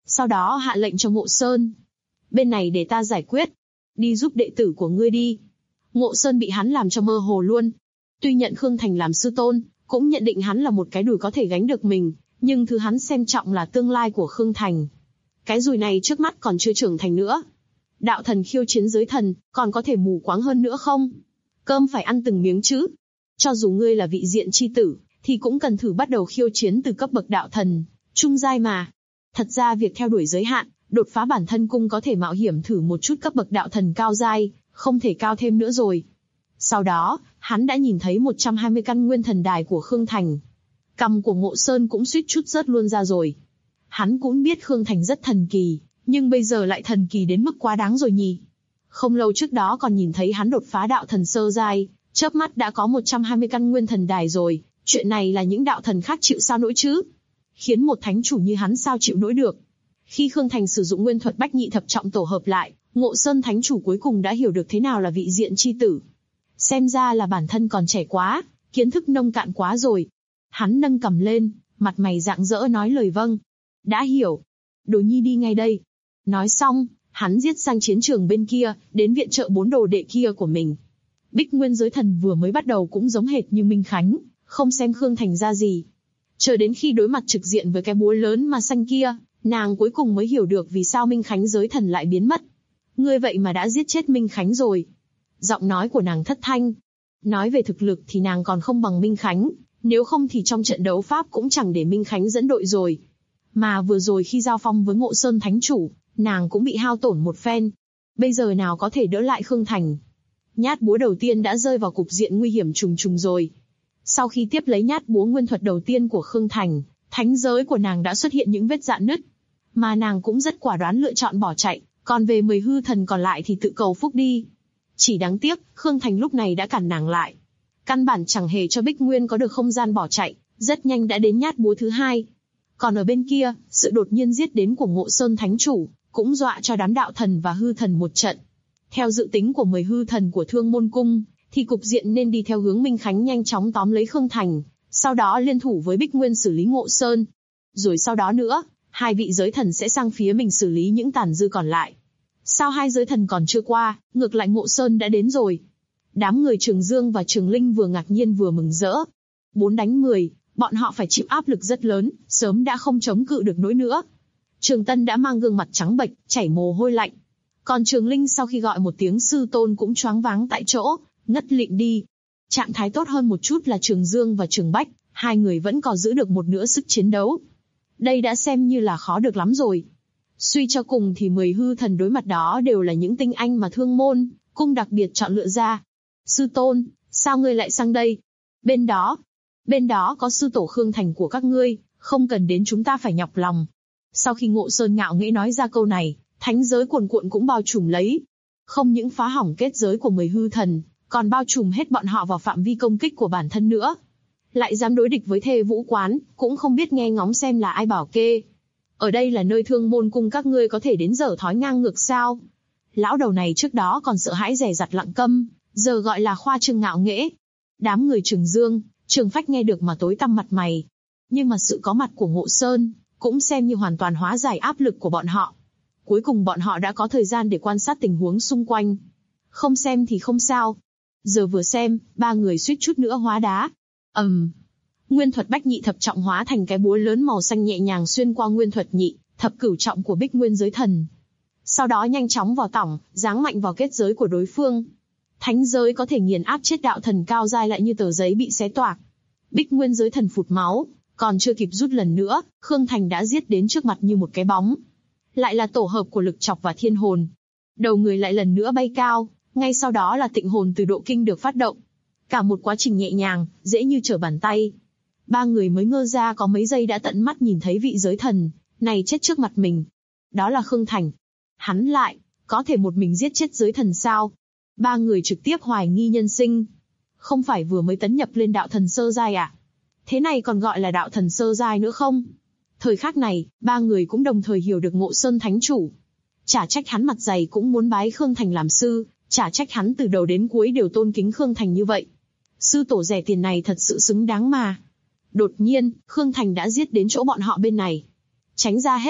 Sau đó hạ lệnh cho Ngộ Sơn. Bên này để ta giải quyết. Đi giúp đệ tử của ngươi đi. Ngộ Sơn bị hắn làm cho mơ hồ luôn. Tuy nhận Khương Thành làm sư tôn, cũng nhận định hắn là một cái đùi có thể gánh được mình, nhưng thứ hắn xem trọng là tương lai của Khương Thành. Cái dùi này trước mắt còn chưa trưởng thành nữa. Đạo thần khiêu chiến giới thần, còn có thể mù quáng hơn nữa không? Cơm phải ăn từng miếng chứ. Cho dù ngươi là vị diện chi tử, thì cũng cần thử bắt đầu khiêu chiến từ cấp bậc đạo thần, trung giai mà. Thật ra việc theo đuổi giới hạn, đột phá bản thân cung có thể mạo hiểm thử một chút cấp bậc đạo thần cao giai, không thể cao thêm nữa rồi. Sau đó, hắn đã nhìn thấy 120 căn nguyên thần đài của Khương Thành. Cằm của Ngộ Sơn cũng suýt chút rớt luôn ra rồi. Hắn cũng biết Khương Thành rất thần kỳ, nhưng bây giờ lại thần kỳ đến mức quá đáng rồi nhỉ. Không lâu trước đó còn nhìn thấy hắn đột phá đạo thần sơ giai, chớp mắt đã có 120 căn nguyên thần đài rồi, chuyện này là những đạo thần khác chịu sao nổi chứ? Khiến một thánh chủ như hắn sao chịu nổi được? Khi Khương Thành sử dụng nguyên thuật bách nhị thập trọng tổ hợp lại, Ngộ Sơn thánh chủ cuối cùng đã hiểu được thế nào là vị diện chi tử. Xem ra là bản thân còn trẻ quá, kiến thức nông cạn quá rồi. Hắn nâng cằm lên, mặt mày rạng rỡ nói lời vâng. Đã hiểu. Đồ nhi đi ngay đây. Nói xong, hắn giết sang chiến trường bên kia, đến viện trợ 4 đồ đệ kia của mình. Bích Nguyên giới thần vừa mới bắt đầu cũng giống hệt như Minh Khánh, không xem Khương Thành ra gì. Chờ đến khi đối mặt trực diện với cái búa lớn mà xanh kia, nàng cuối cùng mới hiểu được vì sao Minh Khánh giới thần lại biến mất. Ngươi vậy mà đã giết chết Minh Khánh rồi. Giọng nói của nàng thất thanh. Nói về thực lực thì nàng còn không bằng Minh Khánh, nếu không thì trong trận đấu Pháp cũng chẳng để Minh Khánh dẫn đội rồi. Mà vừa rồi khi giao phong với Ngộ Sơn thánh chủ, nàng cũng bị hao tổn một phen. Bây giờ nào có thể đỡ lại Khương Thành. Nhát búa đầu tiên đã rơi vào cục diện nguy hiểm trùng trùng rồi. Sau khi tiếp lấy nhát búa nguyên thuật đầu tiên của Khương Thành, thánh giới của nàng đã xuất hiện những vết rạn nứt. Mà nàng cũng rất quả đoán lựa chọn bỏ chạy, còn về 10 hư thần còn lại thì tự cầu phúc đi. Chỉ đáng tiếc, Khương Thành lúc này đã cản nàng lại. Căn bản chẳng hề cho Bích Nguyên có được không gian bỏ chạy, rất nhanh đã đến nhát búa thứ hai. Còn ở bên kia, sự đột nhiên giết đến của Ngộ Sơn thánh chủ, cũng dọa cho đám đạo thần và hư thần một trận. Theo dự tính của 10 hư thần của Thương Môn Cung, thì cục diện nên đi theo hướng Minh Khánh nhanh chóng tóm lấy Khương Thành, sau đó liên thủ với Bích Nguyên xử lý Ngộ Sơn. Rồi sau đó nữa, hai vị giới thần sẽ sang phía mình xử lý những tàn dư còn lại. Sao hai giới thần còn chưa qua, ngược lại Ngộ Sơn đã đến rồi. Đám người Trường Dương và Trường Linh vừa ngạc nhiên vừa mừng rỡ. 4 đánh 10, bọn họ phải chịu áp lực rất lớn, sớm đã không chống cự được nỗi nữa. Trường Tân đã mang gương mặt trắng bệch, chảy mồ hôi lạnh. Còn Trường Linh sau khi gọi một tiếng sư tôn cũng choáng váng tại chỗ, ngất lịm đi. Trạng thái tốt hơn một chút là Trường Dương và Trường Bách, hai người vẫn còn giữ được một nửa sức chiến đấu. Đây đã xem như là khó được lắm rồi. Suy cho cùng thì 10 hư thần đối mặt đó đều là những tinh anh mà Thương Môn Cung đặc biệt chọn lựa ra. Sư tôn, sao ngươi lại sang đây? Bên đó có sư tổ Khương Thành của các ngươi, không cần đến chúng ta phải nhọc lòng. Sau khi Ngộ Sơn ngạo nghễ nói ra câu này, thánh giới cuồn cuộn cũng bao trùm lấy. Không những phá hỏng kết giới của 10 hư thần, còn bao trùm hết bọn họ vào phạm vi công kích của bản thân nữa. Lại dám đối địch với Thê Vũ Quán, cũng không biết nghe ngóng xem là ai bảo kê. Ở đây là nơi Thương Môn Cung các ngươi có thể đến dở thói ngang ngược sao? Lão đầu này trước đó còn sợ hãi dè dặt lặng câm, giờ gọi là khoa trương ngạo nghễ. Đám người Trường Dương, Trường Phách nghe được mà tối tăm mặt mày. Nhưng mà sự có mặt của Ngộ Sơn, cũng xem như hoàn toàn hóa giải áp lực của bọn họ. Cuối cùng bọn họ đã có thời gian để quan sát tình huống xung quanh. Không xem thì không sao. Giờ vừa xem, ba người suýt chút nữa hóa đá. Nguyên thuật bách nhị thập trọng hóa thành cái búa lớn màu xanh nhẹ nhàng xuyên qua nguyên thuật nhị thập cửu trọng của Bích Nguyên giới thần. Sau đó nhanh chóng vào tỏng, giáng mạnh vào kết giới của đối phương. Thánh giới có thể nghiền áp chết đạo thần cao giai lại như tờ giấy bị xé toạc. Bích Nguyên giới thần phụt máu, còn chưa kịp rút lần nữa, Khương Thành đã giết đến trước mặt như một cái bóng. Lại là tổ hợp của lực chọc và thiên hồn. Đầu người lại lần nữa bay cao, ngay sau đó là tịnh hồn từ độ kinh được phát động. Cả một quá trình nhẹ nhàng, dễ như trở bàn tay. Ba người mới ngơ ra có mấy giây đã tận mắt nhìn thấy vị giới thần này chết trước mặt mình. Đó là Khương Thành. Hắn lại có thể một mình giết chết giới thần sao? Ba người trực tiếp hoài nghi nhân sinh. Không phải vừa mới tấn nhập lên đạo thần sơ giai à? Thế này còn gọi là đạo thần sơ giai nữa không? Thời khắc này, ba người cũng đồng thời hiểu được Ngộ Sơn thánh chủ. Chả trách hắn mặt dày cũng muốn bái Khương Thành làm sư, chả trách hắn từ đầu đến cuối đều tôn kính Khương Thành như vậy. Sư tổ rẻ tiền này thật sự xứng đáng mà. Đột nhiên, Khương Thành đã giết đến chỗ bọn họ bên này. Tránh ra hết.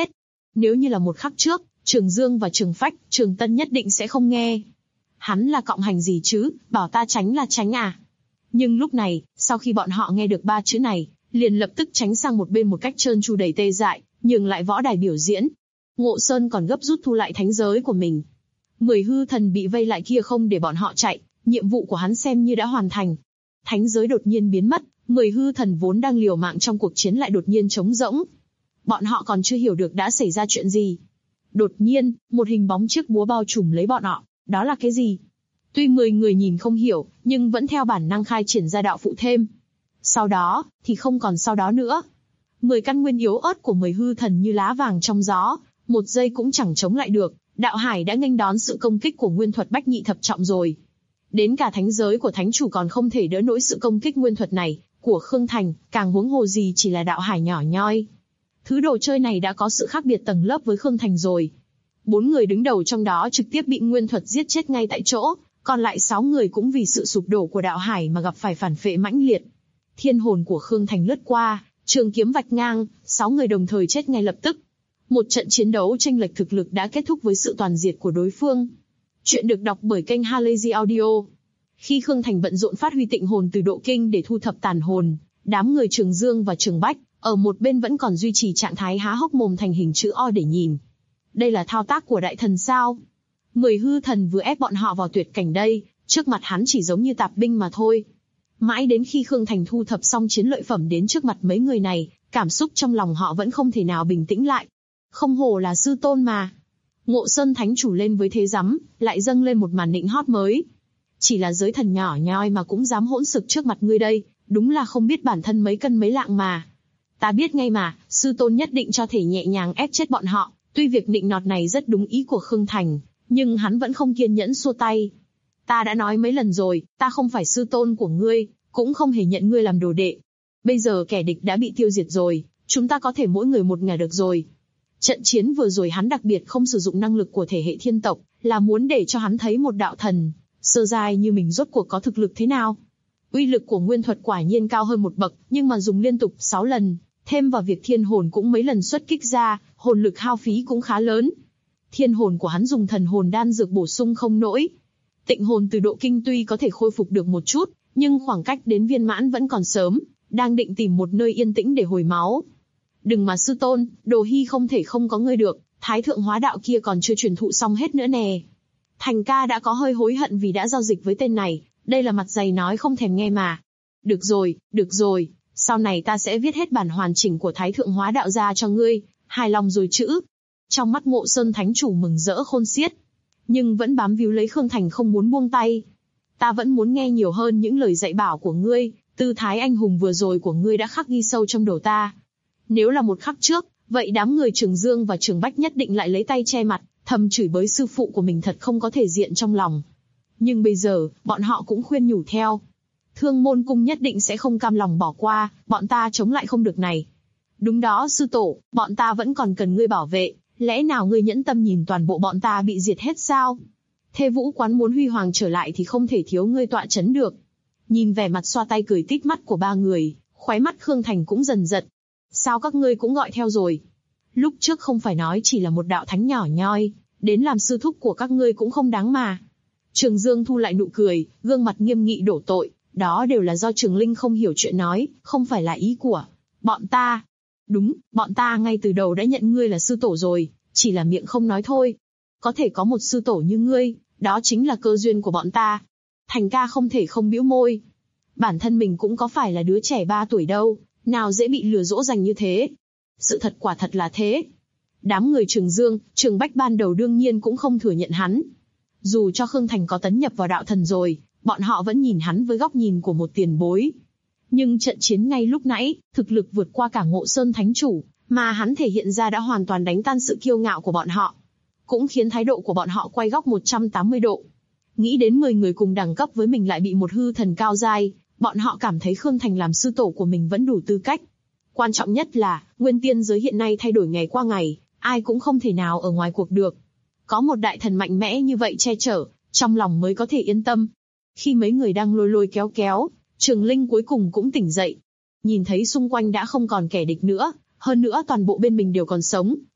Nếu như là một khắc trước, Trường Dương và Trường Phách, Trường Tân nhất định sẽ không nghe. Hắn là cọng hành gì chứ, bảo ta tránh là tránh à? Nhưng lúc này, sau khi bọn họ nghe được 3 chữ này, liền lập tức tránh sang một bên một cách trơn tru đầy tê dại, nhường lại võ đài biểu diễn. Ngộ Sơn còn gấp rút thu lại thánh giới của mình. 10 hư thần bị vây lại kia không để bọn họ chạy, nhiệm vụ của hắn xem như đã hoàn thành. Thánh giới đột nhiên biến mất, 10 hư thần vốn đang liều mạng trong cuộc chiến lại đột nhiên trống rỗng. Bọn họ còn chưa hiểu được đã xảy ra chuyện gì. Đột nhiên, một hình bóng chiếc búa bao trùm lấy bọn họ, đó là cái gì? Tuy 10 người nhìn không hiểu, nhưng vẫn theo bản năng khai triển ra đạo phụ thêm. Sau đó, thì không còn sau đó nữa. 10 căn nguyên yếu ớt của 10 hư thần như lá vàng trong gió, một giây cũng chẳng chống lại được, đạo hải đã nghênh đón sự công kích của nguyên thuật bách nhị thập trọng rồi. Đến cả thánh giới của thánh chủ còn không thể đỡ nổi sự công kích nguyên thuật này, của Khương Thành, càng huống hồ gì chỉ là đạo hải nhỏ nhoi. Thứ đồ chơi này đã có sự khác biệt tầng lớp với Khương Thành rồi. 4 người đứng đầu trong đó trực tiếp bị nguyên thuật giết chết ngay tại chỗ, còn lại 6 người cũng vì sự sụp đổ của đạo hải mà gặp phải phản phệ mãnh liệt. Thiên hồn của Khương Thành lướt qua, trường kiếm vạch ngang, 6 người đồng thời chết ngay lập tức. Một trận chiến đấu chênh lệch thực lực đã kết thúc với sự toàn diệt của đối phương. Chuyện được đọc bởi kênh Halazy Audio. Khi Khương Thành bận rộn phát huy tịnh hồn từ độ kinh để thu thập tàn hồn, đám người Trường Dương và Trường Bách, ở một bên vẫn còn duy trì trạng thái há hốc mồm thành hình chữ O để nhìn. Đây là thao tác của đại thần sao? 10 hư thần vừa ép bọn họ vào tuyệt cảnh đây, trước mặt hắn chỉ giống như tạp binh mà thôi. Mãi đến khi Khương Thành thu thập xong chiến lợi phẩm đến trước mặt mấy người này, cảm xúc trong lòng họ vẫn không thể nào bình tĩnh lại. Không hổ là sư tôn mà. Ngộ Sơn thánh chủ lên với thế rắm, lại dâng lên một màn nịnh hót mới. Chỉ là giới thần nhỏ nhoi mà cũng dám hỗn xực trước mặt ngươi đây, đúng là không biết bản thân mấy cân mấy lạng mà. Ta biết ngay mà, sư tôn nhất định cho thể nhẹ nhàng ép chết bọn họ. Tuy việc nịnh nọt này rất đúng ý của Khương Thành, nhưng hắn vẫn không kiên nhẫn xua tay. Ta đã nói mấy lần rồi, ta không phải sư tôn của ngươi, cũng không hề nhận ngươi làm đồ đệ. Bây giờ kẻ địch đã bị tiêu diệt rồi, chúng ta có thể mỗi người một ngả được rồi. Trận chiến vừa rồi hắn đặc biệt không sử dụng năng lực của thể hệ thiên tộc, là muốn để cho hắn thấy một đạo thần sơ giai như mình rốt cuộc có thực lực thế nào. Uy lực của nguyên thuật quả nhiên cao hơn một bậc, nhưng mà dùng liên tục 6 lần, thêm vào việc thiên hồn cũng mấy lần xuất kích ra, hồn lực hao phí cũng khá lớn. Thiên hồn của hắn dùng thần hồn đan dược bổ sung không nổi. Tịnh hồn từ độ kinh tuy có thể khôi phục được một chút, nhưng khoảng cách đến viên mãn vẫn còn sớm, đang định tìm một nơi yên tĩnh để hồi máu. Đừng mà sư tôn, Đồ Hy không thể không có ngươi được, Thái thượng hóa đạo kia còn chưa truyền thụ xong hết nữa nè. Thành ca đã có hơi hối hận vì đã giao dịch với tên này, đây là mặt dày nói không thèm nghe mà. Được rồi, sau này ta sẽ viết hết bản hoàn chỉnh của Thái thượng hóa đạo ra cho ngươi, hài lòng rồi chữ. Trong mắt Ngộ Sơn thánh chủ mừng rỡ khôn xiết, nhưng vẫn bám víu lấy Khương Thành không muốn buông tay. Ta vẫn muốn nghe nhiều hơn những lời dạy bảo của ngươi, tư thái anh hùng vừa rồi của ngươi đã khắc ghi sâu trong đầu ta. Nếu là một khắc trước, vậy đám người Trường Dương và Trường Bách nhất định lại lấy tay che mặt, thầm chửi bới sư phụ của mình thật không có thể diện trong lòng. Nhưng bây giờ, bọn họ cũng khuyên nhủ theo. Thương Môn Cung nhất định sẽ không cam lòng bỏ qua, bọn ta chống lại không được này. Đúng đó sư tổ, bọn ta vẫn còn cần ngươi bảo vệ, lẽ nào ngươi nhẫn tâm nhìn toàn bộ bọn ta bị diệt hết sao? Thê Vũ Quán muốn huy hoàng trở lại thì không thể thiếu ngươi tọa chấn được. Nhìn vẻ mặt xoa tay cười tít mắt của 3 người, khóe mắt Khương Thành cũng dần giật. Sao các ngươi cũng gọi theo rồi? Lúc trước không phải nói chỉ là một đạo thánh nhỏ nhoi, đến làm sư thúc của các ngươi cũng không đáng mà. Trường Dương thu lại nụ cười, gương mặt nghiêm nghị đổ tội, đó đều là do Trường Linh không hiểu chuyện nói, không phải là ý của bọn ta. Đúng, bọn ta ngay từ đầu đã nhận ngươi là sư tổ rồi, chỉ là miệng không nói thôi. Có thể có một sư tổ như ngươi, đó chính là cơ duyên của bọn ta. Thành ca không thể không bĩu môi. Bản thân mình cũng có phải là đứa trẻ 3 tuổi đâu, nào dễ bị lừa dỗ dành như thế. Sự thật quả thật là thế. Đám người Trường Dương, Trường Bách ban đầu đương nhiên cũng không thừa nhận hắn. Dù cho Khương Thành có tấn nhập vào đạo thần rồi, bọn họ vẫn nhìn hắn với góc nhìn của một tiền bối. Nhưng trận chiến ngay lúc nãy, thực lực vượt qua cả Ngộ Sơn thánh chủ, mà hắn thể hiện ra đã hoàn toàn đánh tan sự kiêu ngạo của bọn họ. Cũng khiến thái độ của bọn họ quay góc 180 độ. Nghĩ đến 10 người cùng đẳng cấp với mình lại bị một hư thần cao giai, bọn họ cảm thấy Khương Thành làm sư tổ của mình vẫn đủ tư cách. Quan trọng nhất là, nguyên tiên giới hiện nay thay đổi ngày qua ngày, ai cũng không thể nào ở ngoài cuộc được. Có một đại thần mạnh mẽ như vậy che chở, trong lòng mới có thể yên tâm. Khi mấy người đang lôi lôi kéo kéo, Trường Linh cuối cùng cũng tỉnh dậy. Nhìn thấy xung quanh đã không còn kẻ địch nữa, hơn nữa toàn bộ bên mình đều còn sống,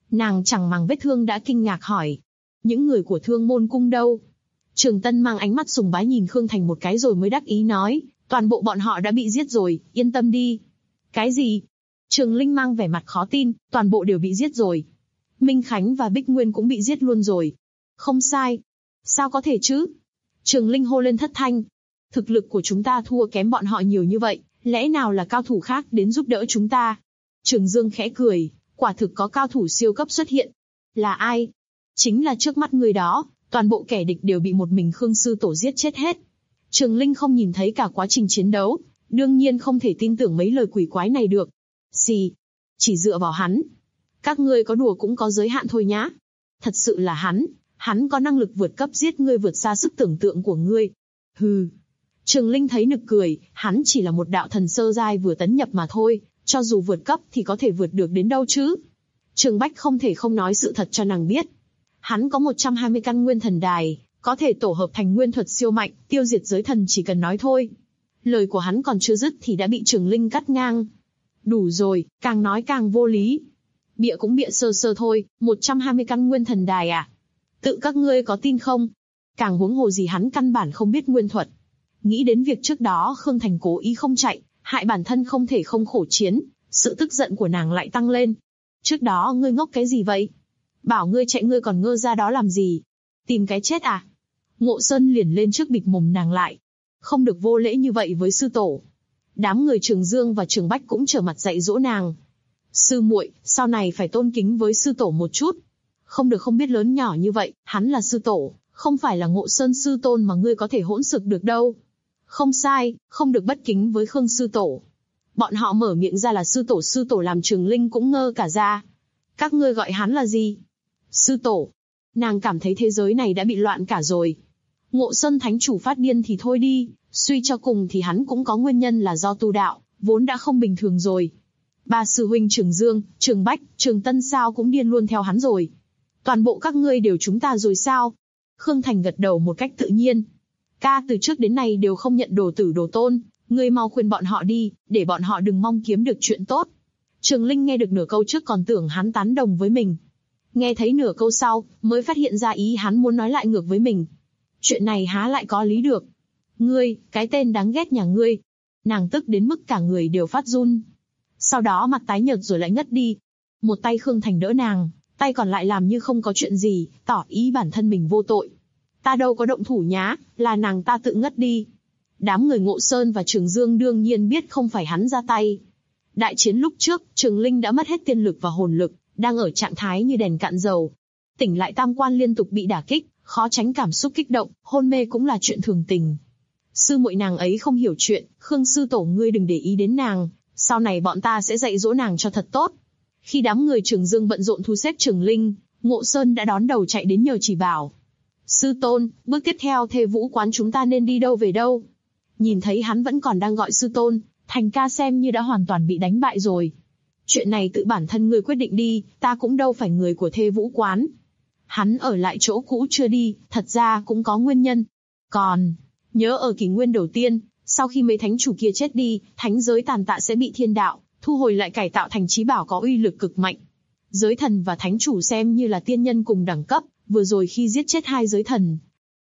Nàng chẳng màng vết thương đã kinh ngạc hỏi. Những người của Thương Môn Cung đâu? Trường Tân mang ánh mắt sùng bái nhìn Khương Thành một cái rồi mới đắc ý nói, toàn bộ bọn họ đã bị giết rồi, yên tâm đi. Cái gì? Trường Linh mang vẻ mặt khó tin, toàn bộ đều bị giết rồi. Minh Khánh và Bích Nguyên cũng bị giết luôn rồi. Không sai. Sao có thể chứ? Trường Linh hô lên thất thanh. Thực lực của chúng ta thua kém bọn họ nhiều như vậy, lẽ nào là cao thủ khác đến giúp đỡ chúng ta? Trường Dương khẽ cười, quả thực có cao thủ siêu cấp xuất hiện. Là ai? Chính là trước mắt người đó, toàn bộ kẻ địch đều bị một mình Khương sư tổ giết chết hết. Trường Linh không nhìn thấy cả quá trình chiến đấu, đương nhiên không thể tin tưởng mấy lời quỷ quái này được. Xì, chỉ dựa vào hắn. Các ngươi có đùa cũng có giới hạn thôi nhá. Thật sự là hắn có năng lực vượt cấp giết ngươi vượt xa sức tưởng tượng của ngươi. Hừ. Trường Linh thấy nực cười, hắn chỉ là một đạo thần sơ giai vừa tấn nhập mà thôi, cho dù vượt cấp thì có thể vượt được đến đâu chứ. Trường Bách không thể không nói sự thật cho nàng biết. Hắn có 120 căn nguyên thần đài, có thể tổ hợp thành nguyên thuật siêu mạnh, tiêu diệt giới thần chỉ cần nói thôi. Lời của hắn còn chưa dứt thì đã bị Trường Linh cắt ngang. Đủ rồi, càng nói càng vô lý. Bịa cũng bịa sơ sơ thôi, 120 căn nguyên thần đài à? Tự các ngươi có tin không? Càng huống hồ gì hắn căn bản không biết nguyên thuật. Nghĩ đến việc trước đó Khương Thành cố ý không chạy, hại bản thân không thể không khổ chiến, sự tức giận của nàng lại tăng lên. Trước đó ngươi ngốc cái gì vậy? Bảo ngươi chạy ngươi còn ngơ ra đó làm gì? Tìm cái chết à? Ngộ Sơn liền lên trước bịt mồm nàng lại. Không được vô lễ như vậy với sư tổ. Đám người Trường Dương và Trường Bách cũng trở mặt dạy dỗ nàng. Sư muội, sau này phải tôn kính với sư tổ một chút. Không được không biết lớn nhỏ như vậy, hắn là sư tổ, không phải là Ngộ Sơn sư tôn mà ngươi có thể hỗn xược được đâu. Không sai, không được bất kính với Khương sư tổ. Bọn họ mở miệng ra là sư tổ làm Trường Linh cũng ngơ cả ra. Các ngươi gọi hắn là gì? Sư tổ. Nàng cảm thấy thế giới này đã bị loạn cả rồi. Ngộ Sơn thánh chủ phát điên thì thôi đi, suy cho cùng thì hắn cũng có nguyên nhân là do tu đạo, vốn đã không bình thường rồi. Ba sư huynh Trường Dương, Trường Bách, Trường Tân sao cũng điên luôn theo hắn rồi. Toàn bộ các ngươi đều chúng ta rồi sao? Khương Thành gật đầu một cách tự nhiên. Ca từ trước đến nay đều không nhận đồ tử đồ tôn, ngươi mau khuyên bọn họ đi, để bọn họ đừng mong kiếm được chuyện tốt. Trường Linh nghe được nửa câu trước còn tưởng hắn tán đồng với mình. Nghe thấy nửa câu sau, mới phát hiện ra ý hắn muốn nói lại ngược với mình. Chuyện này há lại có lý được. Ngươi, cái tên đáng ghét nhà ngươi. Nàng tức đến mức cả người đều phát run. Sau đó mặt tái nhợt rồi lại ngất đi. Một tay Khương Thành đỡ nàng, tay còn lại làm như không có chuyện gì, tỏ ý bản thân mình vô tội. Ta đâu có động thủ nhá, là nàng ta tự ngất đi. Đám người Ngộ Sơn và Trường Dương đương nhiên biết không phải hắn ra tay. Đại chiến lúc trước, Trường Linh đã mất hết tiên lực và hồn lực, đang ở trạng thái như đèn cạn dầu. Tỉnh lại tam quan liên tục bị đả kích, khó tránh cảm xúc kích động, hôn mê cũng là chuyện thường tình. Sư muội nàng ấy không hiểu chuyện, Khương sư tổ ngươi đừng để ý đến nàng, sau này bọn ta sẽ dạy dỗ nàng cho thật tốt. Khi đám người Trường Dương bận rộn thu xếp Trường Linh, Ngộ Sơn đã đón đầu chạy đến nhờ chỉ bảo. Sư tôn, bước tiếp theo Thê Vũ quán chúng ta nên đi đâu về đâu? Nhìn thấy hắn vẫn còn đang gọi sư tôn, Thành ca xem như đã hoàn toàn bị đánh bại rồi. Chuyện này tự bản thân ngươi quyết định đi, ta cũng đâu phải người của Thê Vũ quán. Hắn ở lại chỗ cũ chưa đi, thật ra cũng có nguyên nhân. Còn, nhớ ở kỷ nguyên đầu tiên, sau khi mấy thánh chủ kia chết đi, thánh giới tàn tạ sẽ bị thiên đạo thu hồi lại cải tạo thành chí bảo có uy lực cực mạnh. Giới thần và thánh chủ xem như là tiên nhân cùng đẳng cấp, vừa rồi khi giết chết hai giới thần.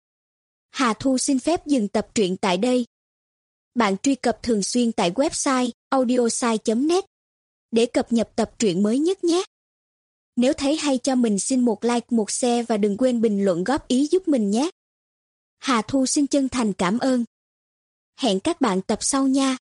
Hà Thu xin phép dừng tập truyện tại đây. Bạn truy cập thường xuyên tại website audiosai.net để cập nhật tập truyện mới nhất nhé. Nếu thấy hay cho mình xin một like, một share và đừng quên bình luận góp ý giúp mình nhé. Hà Thu xin chân thành cảm ơn. Hẹn các bạn tập sau nha.